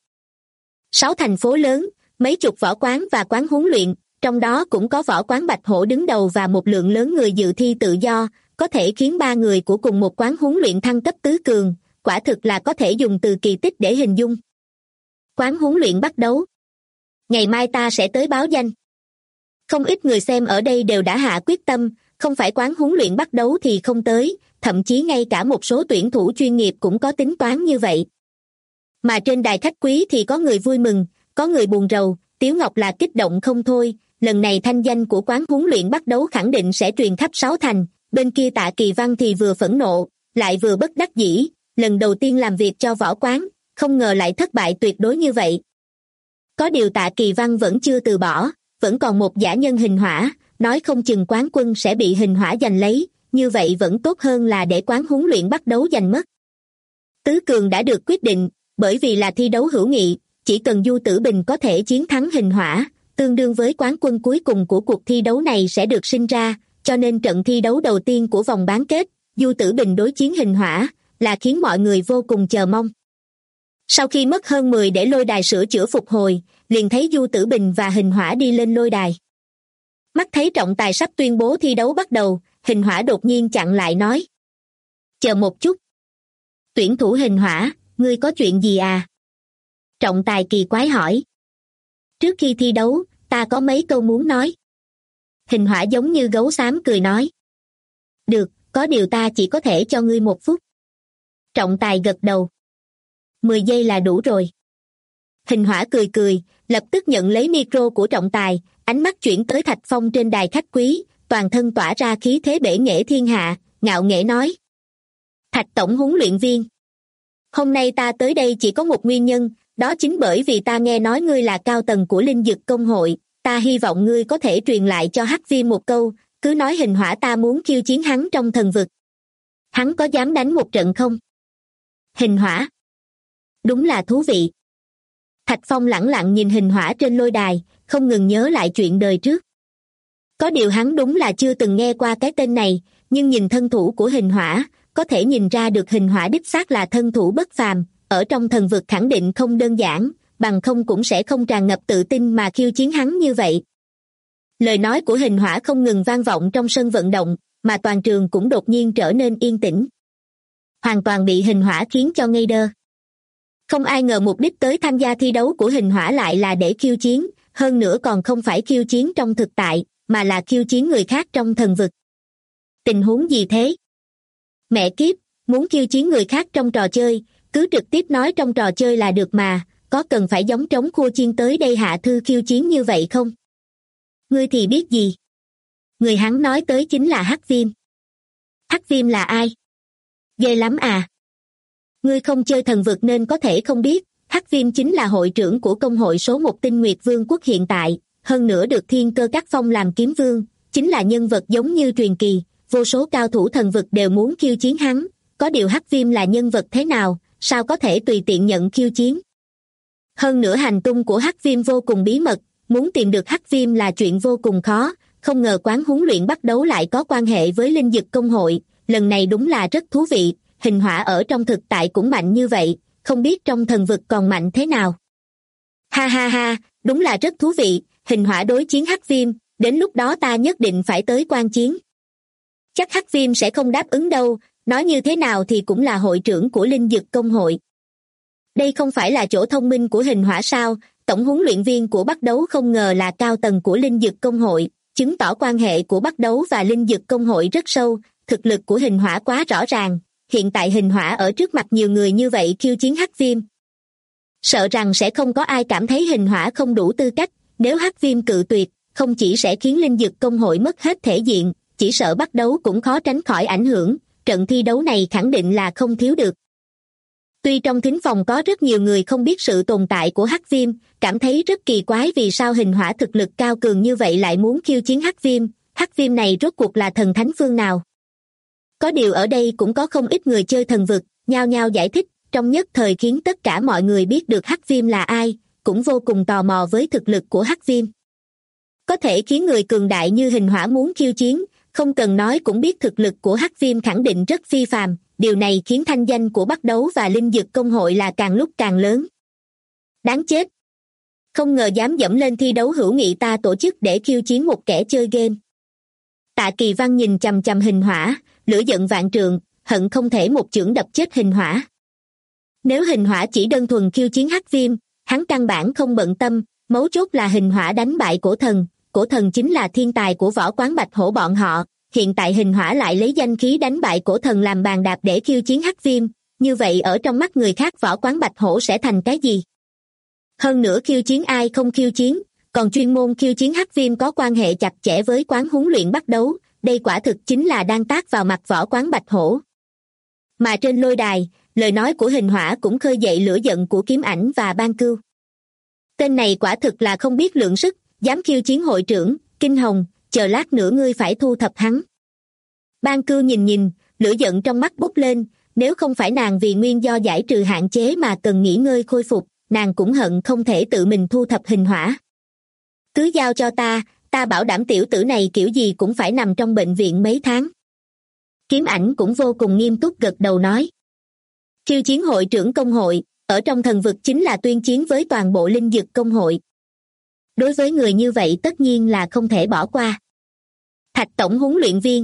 6 thành phố lớn, mấy chục võ quán và quán huấn luyện, trong đó cũng có võ quán Bạch Hổ đứng đầu và một lượng lớn người dự thi tự do, có thể khiến 3 người của cùng một quán huấn luyện thăng cấp tứ cường, quả thực là có thể dùng từ kỳ tích để hình dung. Quán huấn luyện bắt đấu. Ngày mai ta sẽ tới báo danh. Không ít người xem ở đây đều đã hạ quyết tâm, không phải quán huấn luyện bắt đấu thì không tới, thậm chí ngay cả một số tuyển thủ chuyên nghiệp cũng có tính toán như vậy. Mà trên đài khách quý thì có người vui mừng, có người buồn rầu, Tiếu Ngọc là kích động không thôi, lần này thanh danh của quán huấn luyện bắt đấu khẳng định sẽ truyền khắp 6 thành, bên kia Tạ Kỳ Văn thì vừa phẫn nộ, lại vừa bất đắc dĩ, lần đầu tiên làm việc cho võ quán, không ngờ lại thất bại tuyệt đối như vậy. Có điều Tạ Kỳ Văn vẫn chưa từ bỏ, vẫn còn một giả nhân hình hỏa, nói không chừng quán quân sẽ bị hình hỏa giành lấy, như vậy vẫn tốt hơn là để quán huấn luyện bắt đấu giành mất. Tứ cường đã được quyết định, bởi vì là thi đấu hữu nghị, chỉ cần Du Tử Bình có thể chiến thắng hình hỏa, tương đương với quán quân cuối cùng của cuộc thi đấu này sẽ được sinh ra, cho nên trận thi đấu đầu tiên của vòng bán kết, Du Tử Bình đối chiến hình hỏa, là khiến mọi người vô cùng chờ mong. Sau khi mất hơn 10 để lôi đài sửa chữa phục hồi, liền thấy Du Tử Bình và hình hỏa đi lên lôi đài. Mắt thấy trọng tài sắp tuyên bố thi đấu bắt đầu, hình hỏa đột nhiên chặn lại nói. Chờ một chút. Tuyển thủ hình hỏa, ngươi có chuyện gì à? Trọng tài kỳ quái hỏi. Trước khi thi đấu, ta có mấy câu muốn nói. Hình hỏa giống như gấu xám cười nói. Được, có điều ta chỉ có thể cho ngươi 1 phút. Trọng tài gật đầu. 10 giây là đủ rồi. Hình hỏa cười cười, lập tức nhận lấy micro của trọng tài, ánh mắt chuyển tới Thạch Phong trên đài khách quý, toàn thân tỏa ra khí thế bể nghệ thiên hạ, ngạo nghễ nói. Thạch tổng huấn luyện viên. Hôm nay ta tới đây chỉ có một nguyên nhân, đó chính bởi vì ta nghe nói ngươi là cao tầng của Linh Dực Công hội, ta hy vọng ngươi có thể truyền lại cho Hắc Viêm một câu, cứ nói hình hỏa ta muốn khiêu chiến hắn trong thần vực. Hắn có dám đánh một trận không? Hình hỏa. Đúng là thú vị. Thạch Phong lẳng lặng nhìn hình hỏa trên lôi đài, không ngừng nhớ lại chuyện đời trước. Có điều hắn đúng là chưa từng nghe qua cái tên này, nhưng nhìn thân thủ của hình hỏa, có thể nhìn ra được hình hỏa đích xác là thân thủ bất phàm, ở trong thần vực khẳng định không đơn giản, bằng không cũng sẽ không tràn ngập tự tin mà khiêu chiến hắn như vậy. Lời nói của hình hỏa không ngừng vang vọng trong sân vận động, mà toàn trường cũng đột nhiên trở nên yên tĩnh. Hoàn toàn bị hình hỏa khiến cho ngây đơ. Không ai ngờ mục đích tới tham gia thi đấu của hình hỏa lại là để khiêu chiến, hơn nữa còn không phải khiêu chiến trong thực tại, mà là khiêu chiến người khác trong thần vực. Tình huống gì thế? Mẹ kiếp, muốn khiêu chiến người khác trong trò chơi, cứ trực tiếp nói trong trò chơi là được mà, có cần phải giống trống khua chiên tới đây hạ thư khiêu chiến như vậy không? Ngươi thì biết gì? Người hắn nói tới chính là Hắc Viêm. Hắc Viêm là ai? Ghê lắm à? Ngươi không chơi thần vực nên có thể không biết, Hắc Viêm chính là hội trưởng của công hội số 1 Tinh Nguyệt Vương quốc hiện tại, hơn nữa được Thiên Cơ Các phong làm kiếm vương, chính là nhân vật giống như truyền kỳ, vô số cao thủ thần vực đều muốn khiêu chiến hắn, có điều Hắc Viêm là nhân vật thế nào, sao có thể tùy tiện nhận khiêu chiến. Hơn nữa hành tung của Hắc Viêm vô cùng bí mật, muốn tìm được Hắc Viêm là chuyện vô cùng khó, không ngờ quán huấn luyện bắt đấu lại có quan hệ với Linh Dực Công hội, lần này đúng là rất thú vị, hình hỏa ở trong thực tại cũng mạnh như vậy, không biết trong thần vực còn mạnh thế nào. Ha ha ha, đúng là rất thú vị, hình hỏa đối chiến Hắc Viêm, đến lúc đó ta nhất định phải tới quan chiến. Chắc Hắc Viêm sẽ không đáp ứng đâu, nói như thế nào thì cũng là hội trưởng của Linh Dực Công hội. Đây không phải là chỗ thông minh của Hình Hỏa sao? Tổng huấn luyện viên của Bắc Đấu không ngờ là cao tầng của Linh Dực Công hội, chứng tỏ quan hệ của Bắc Đấu và Linh Dực Công hội rất sâu, thực lực của Hình Hỏa quá rõ ràng, hiện tại Hình Hỏa ở trước mặt nhiều người như vậy khiêu chiến Hắc Viêm. Sợ rằng sẽ không có ai cảm thấy Hình Hỏa không đủ tư cách, nếu Hắc Viêm cự tuyệt, không chỉ sẽ khiến Linh Dực Công hội mất hết thể diện, chỉ sợ Bắc Đấu cũng khó tránh khỏi ảnh hưởng, trận thi đấu này khẳng định là không thiếu được. Tuy trong thính phòng có rất nhiều người không biết sự tồn tại của Hắc Viêm, cảm thấy rất kỳ quái vì sao Hình Hỏa thực lực cao cường như vậy lại muốn khiêu chiến Hắc Viêm này rốt cuộc là thần thánh phương nào. Có điều ở đây cũng có không ít người chơi thần vực, nhao nhao giải thích, trong nhất thời khiến tất cả mọi người biết được Hắc Viêm là ai, cũng vô cùng tò mò với thực lực của Hắc Viêm. Có thể khiến người cường đại như Hình Hỏa muốn khiêu chiến, không cần nói cũng biết thực lực của Hắc Viêm khẳng định rất phi phàm, điều này khiến thanh danh của Bắc Đấu và Linh Dực Công hội là càng lúc càng lớn. Đáng chết! Không ngờ dám dẫm lên thi đấu hữu nghị ta tổ chức để khiêu chiến một kẻ chơi game. Tạ Kỳ Văn nhìn chằm chằm Hình Hỏa, lửa giận vạn trượng, hận không thể một chưởng đập chết Hình Hỏa. Nếu Hình Hỏa chỉ đơn thuần khiêu chiến Hắc Viêm, hắn căn bản không bận tâm, mấu chốt là Hình Hỏa đánh bại Cổ Thần chính là thiên tài của võ quán Bạch Hổ bọn họ, hiện tại Hình Hỏa lại lấy danh khí đánh bại Cổ Thần làm bàn đạp để khiêu chiến Hắc Viêm, như vậy ở trong mắt người khác võ quán Bạch Hổ sẽ thành cái gì? Hơn nữa khiêu chiến ai không khiêu chiến, còn chuyên môn khiêu chiến Hắc Viêm có quan hệ chặt chẽ với quán huấn luyện Bắc Đấu, đây quả thực chính là đang tát vào mặt võ quán Bạch Hổ. Mà trên lôi đài, lời nói của Hình Hỏa cũng khơi dậy lửa giận của Kiếm Ảnh và Ban Cưu. Tên này quả thực là không biết lượng sức, dám khiêu chiến hội trưởng, Kinh Hồng, chờ lát nữa ngươi phải thu thập hắn. Ban Cưu nhìn, lửa giận trong mắt bốc lên, nếu không phải nàng vì nguyên do giải trừ hạn chế mà cần nghỉ ngơi khôi phục, nàng cũng hận không thể tự mình thu thập Hình Hỏa. Cứ giao cho ta bảo đảm tiểu tử này kiểu gì cũng phải nằm trong bệnh viện mấy tháng. Kiếm Ảnh cũng vô cùng nghiêm túc gật đầu nói. Khiêu chiến hội trưởng công hội, ở trong thần vực chính là tuyên chiến với toàn bộ Linh Dực Công hội. Đối với người như vậy tất nhiên là không thể bỏ qua. Thạch tổng huấn luyện viên.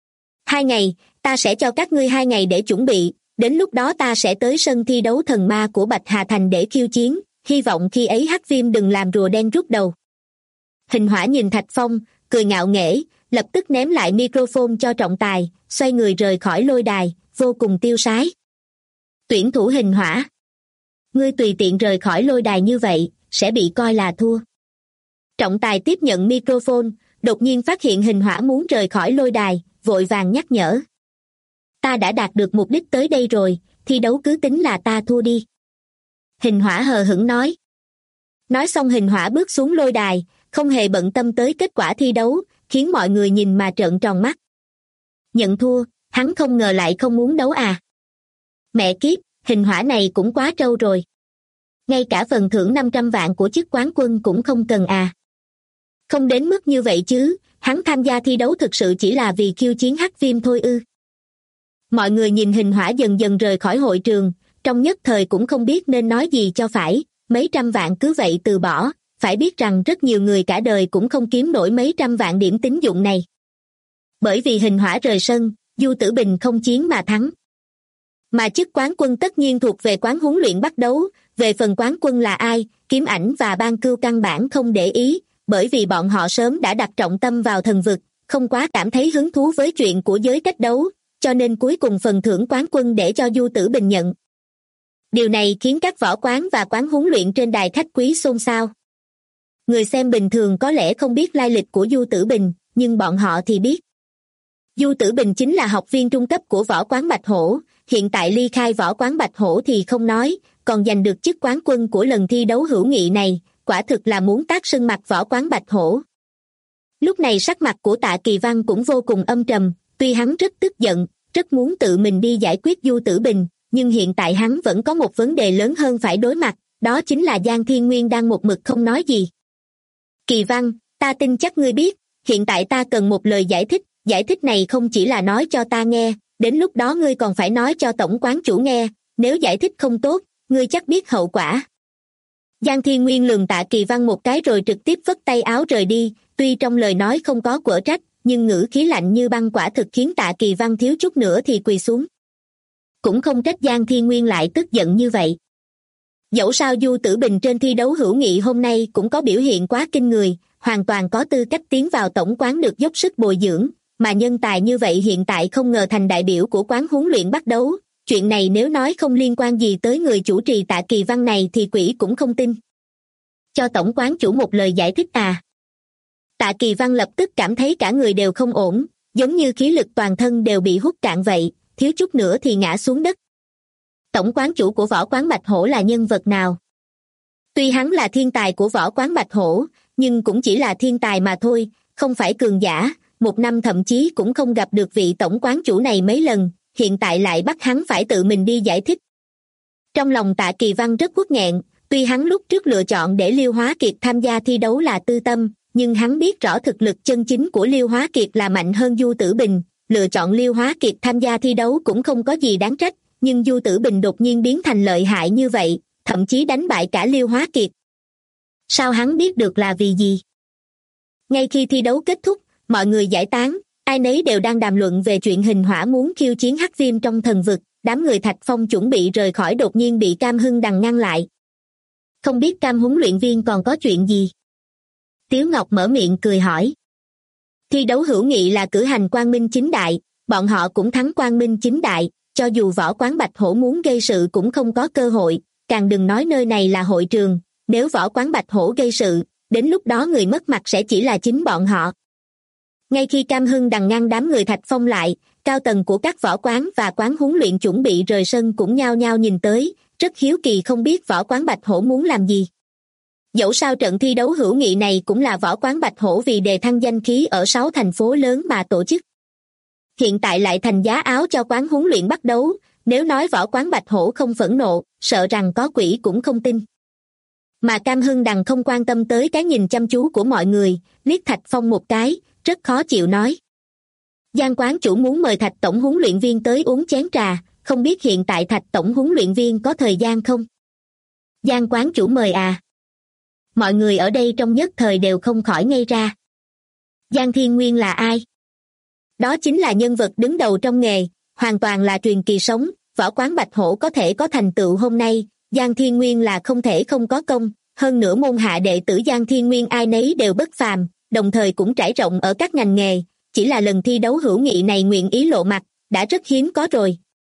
2 ngày, ta sẽ cho các ngươi 2 ngày để chuẩn bị, đến lúc đó ta sẽ tới sân thi đấu thần ma của Bạch Hà Thành để khiêu chiến, hy vọng khi ấy Hắc Viêm đừng làm rùa đen rút đầu. Hình Hỏa nhìn Thạch Phong, cười ngạo nghễ, lập tức ném lại microphone cho trọng tài, xoay người rời khỏi lôi đài, vô cùng tiêu sái. Tuyển thủ Hình Hỏa. Ngươi tùy tiện rời khỏi lôi đài như vậy, sẽ bị coi là thua. Trọng tài tiếp nhận microphone, đột nhiên phát hiện Hình Hỏa muốn rời khỏi lôi đài, vội vàng nhắc nhở. Ta đã đạt được mục đích tới đây rồi, thi đấu cứ tính là ta thua đi. Hình Hỏa hờ hững nói. Nói xong Hình Hỏa bước xuống lôi đài, không hề bận tâm tới kết quả thi đấu, khiến mọi người nhìn mà trợn tròn mắt. Nhận thua, hắn không ngờ lại không muốn đấu à. Mẹ kiếp, Hình Hỏa này cũng quá trâu rồi. Ngay cả phần thưởng 500 vạn của chức quán quân cũng không cần à. Không đến mức như vậy chứ, hắn tham gia thi đấu thực sự chỉ là vì khiêu chiến Hắc Viêm thôi ư. Mọi người nhìn Hình Hỏa dần dần rời khỏi hội trường, trong nhất thời cũng không biết nên nói gì cho phải, mấy trăm vạn cứ vậy từ bỏ, phải biết rằng rất nhiều người cả đời cũng không kiếm nổi mấy trăm vạn điểm tín dụng này. Bởi vì Hình Hỏa rời sân, Du Tử Bình không chiến mà thắng. Mà chức quán quân tất nhiên thuộc về quán huấn luyện Bắc Đấu, về phần quán quân là ai, Kiếm Ảnh và Ban Cưu căn bản không để ý, bởi vì bọn họ sớm đã đặt trọng tâm vào thần vực, không quá cảm thấy hứng thú với chuyện của giới cách đấu, cho nên cuối cùng phần thưởng quán quân để cho Du Tử Bình nhận. Điều này khiến các võ quán và quán huấn luyện trên đài khách quý xôn xao. Người xem bình thường có lẽ không biết lai lịch của Du Tử Bình, nhưng bọn họ thì biết. Du Tử Bình chính là học viên trung cấp của võ quán Bạch Hổ, hiện tại ly khai võ quán Bạch Hổ thì không nói, còn giành được chức quán quân của lần thi đấu hữu nghị này, quả thực là muốn tát sưng mặt võ quán Bạch Hổ. Lúc này sắc mặt của Tạ Kỳ Văn cũng vô cùng âm trầm, tuy hắn rất tức giận, rất muốn tự mình đi giải quyết Du Tử Bình, nhưng hiện tại hắn vẫn có một vấn đề lớn hơn phải đối mặt, đó chính là Giang Thiên Nguyên đang một mực không nói gì. Kỳ Văn, ta tin chắc ngươi biết, hiện tại ta cần một lời giải thích này không chỉ là nói cho ta nghe, đến lúc đó ngươi còn phải nói cho tổng quán chủ nghe, nếu giải thích không tốt, ngươi chắc biết hậu quả. Giang Thiên Nguyên lườm Tạ Kỳ Văn một cái rồi trực tiếp vất tay áo rời đi, tuy trong lời nói không có quở trách, nhưng ngữ khí lạnh như băng quả thực khiến Tạ Kỳ Văn thiếu chút nữa thì quỳ xuống. Cũng không trách Giang Thiên Nguyên lại tức giận như vậy. Dẫu sao Du Tử Bình trên thi đấu hữu nghị hôm nay cũng có biểu hiện quá kinh người, hoàn toàn có tư cách tiến vào tổng quán được dốc sức bồi dưỡng, mà nhân tài như vậy hiện tại không ngờ thành đại biểu của quán huấn luyện bắt đấu. Chuyện này nếu nói không liên quan gì tới người chủ trì Tạ Kỳ Văn này thì quỷ cũng không tin. Cho tổng quán chủ một lời giải thích à? Tạ Kỳ Văn lập tức cảm thấy cả người đều không ổn, giống như khí lực toàn thân đều bị hút cạn vậy, thiếu chút nữa thì ngã xuống đất. Tổng quán chủ của võ quán Bạch Hổ là nhân vật nào? Tuy hắn là thiên tài của võ quán Bạch Hổ, nhưng cũng chỉ là thiên tài mà thôi, không phải cường giả, một năm thậm chí cũng không gặp được vị tổng quán chủ này mấy lần, hiện tại lại bắt hắn phải tự mình đi giải thích. Trong lòng Tạ Kỳ Văn rất uất nghẹn, tuy hắn lúc trước lựa chọn để Liêu Hóa Kiệt tham gia thi đấu là tư tâm, nhưng hắn biết rõ thực lực chân chính của Liêu Hóa Kiệt là mạnh hơn Du Tử Bình, lựa chọn Liêu Hóa Kiệt tham gia thi đấu cũng không có gì đáng trách, nhưng Du Tử Bình đột nhiên biến thành lợi hại như vậy, thậm chí đánh bại cả Liêu Hóa Kiệt. Sao hắn biết được là vì gì? Ngay khi thi đấu kết thúc, mọi người giải tán, ai nấy đều đang đàm luận về chuyện Hình Hỏa muốn khiêu chiến Hắc Viêm trong thần vực, đám người Thạch Phong chuẩn bị rời khỏi đột nhiên bị Cam Hưng Đằng ngăn lại. Không biết Cam huấn luyện viên còn có chuyện gì? Tiếu Ngọc mở miệng cười hỏi. Thi đấu hữu nghị là cử hành quang minh chính đại, bọn họ cũng thắng quang minh chính đại, cho dù võ quán Bạch Hổ muốn gây sự cũng không có cơ hội, càng đừng nói nơi này là hội trường, nếu võ quán Bạch Hổ gây sự, đến lúc đó người mất mặt sẽ chỉ là chính bọn họ. Ngay khi Cam Hưng Đằng ngăn đám người Thạch Phong lại, cao tầng của các võ quán và quán huấn luyện chuẩn bị rời sân cũng nhao nhao nhìn tới, rất hiếu kỳ không biết võ quán Bạch Hổ muốn làm gì. Dẫu sao trận thi đấu hữu nghị này cũng là võ quán Bạch Hổ vì đề thăng danh khí ở 6 thành phố lớn mà tổ chức. Hiện tại lại thành giá áo cho quán huấn luyện bắt đấu, nếu nói võ quán Bạch Hổ không phẫn nộ, sợ rằng có quỷ cũng không tin. Mà Cam Hưng Đằng không quan tâm tới cái nhìn chăm chú của mọi người, liếc Thạch Phong một cái, rất khó chịu nói. Giang quán chủ muốn mời Thạch tổng huấn luyện viên tới uống chén trà, không biết hiện tại Thạch tổng huấn luyện viên có thời gian không? Giang quán chủ mời à? Mọi người ở đây trong nhất thời đều không khỏi ngây ra. Giang Thiên Nguyên là ai? Đó chính là nhân vật đứng đầu trong nghề, hoàn toàn là truyền kỳ sống, võ quán Bạch Hổ có thể có thành tựu hôm nay, Giang Thiên Nguyên là không thể không có công, hơn nữa môn hạ đệ tử Giang Thiên Nguyên ai nấy đều bất phàm, đồng thời cũng trải rộng ở các ngành nghề, chỉ là lần thi đấu hữu nghị này nguyện ý lộ mặt, đã rất hiếm có rồi.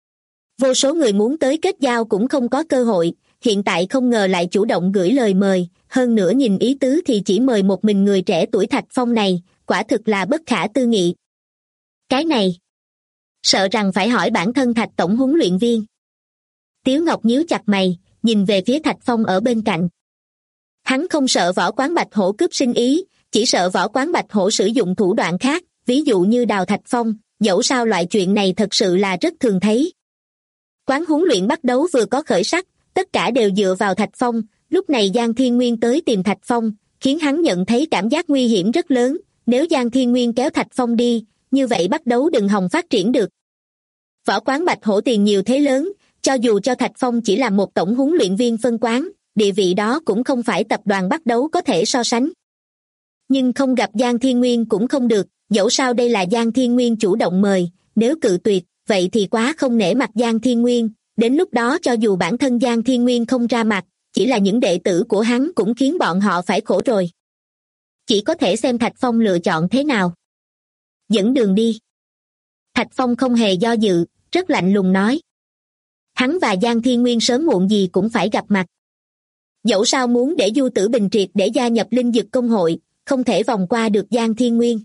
Vô số người muốn tới kết giao cũng không có cơ hội, hiện tại không ngờ lại chủ động gửi lời mời, hơn nữa nhìn ý tứ thì chỉ mời một mình người trẻ tuổi Thạch Phong này, quả thực là bất khả tư nghị. Cái này, sợ rằng phải hỏi bản thân Thạch tổng huấn luyện viên. Tiếu Ngọc nhíu chặt mày, nhìn về phía Thạch Phong ở bên cạnh. Hắn không sợ võ quán Bạch Hổ cướp sinh ý, chỉ sợ võ quán Bạch Hổ sử dụng thủ đoạn khác, ví dụ như đào Thạch Phong, dẫu sao loại chuyện này thật sự là rất thường thấy. Quán huấn luyện bắt đấu vừa có khởi sắc, tất cả đều dựa vào Thạch Phong, lúc này Giang Thiên Nguyên tới tìm Thạch Phong, khiến hắn nhận thấy cảm giác nguy hiểm rất lớn, nếu Giang Thiên Nguyên kéo Thạch Phong đi, như vậy bắt đấu đừng hòng phát triển được. Võ quán Bạch Hổ tiền nhiều thế lớn, cho dù cho Thạch Phong chỉ là một tổng huấn luyện viên phân quán, địa vị đó cũng không phải tập đoàn bắt đấu có thể so sánh. Nhưng không gặp Giang Thiên Nguyên cũng không được, dẫu sao đây là Giang Thiên Nguyên chủ động mời, nếu cự tuyệt, vậy thì quá không nể mặt Giang Thiên Nguyên, đến lúc đó cho dù bản thân Giang Thiên Nguyên không ra mặt, chỉ là những đệ tử của hắn cũng khiến bọn họ phải khổ rồi. Chỉ có thể xem Thạch Phong lựa chọn thế nào. Dẫn đường đi. Thạch Phong không hề do dự, rất lạnh lùng nói. Hắn và Giang Thiên Nguyên sớm muộn gì cũng phải gặp mặt. Dẫu sao muốn để Du Tử Bình triệt để gia nhập Linh Dực Công hội, không thể vòng qua được Giang Thiên Nguyên.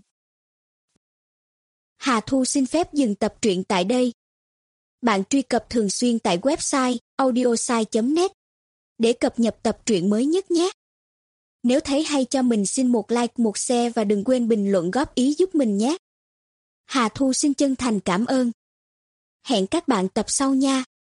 Hà Thu xin phép dừng tập truyện tại đây. Bạn truy cập thường xuyên tại website audiosai.net để cập nhật tập truyện mới nhất nhé. Nếu thấy hay cho mình xin một like, một share và đừng quên bình luận góp ý giúp mình nhé. Hà Thu xin chân thành cảm ơn. Hẹn các bạn tập sau nha.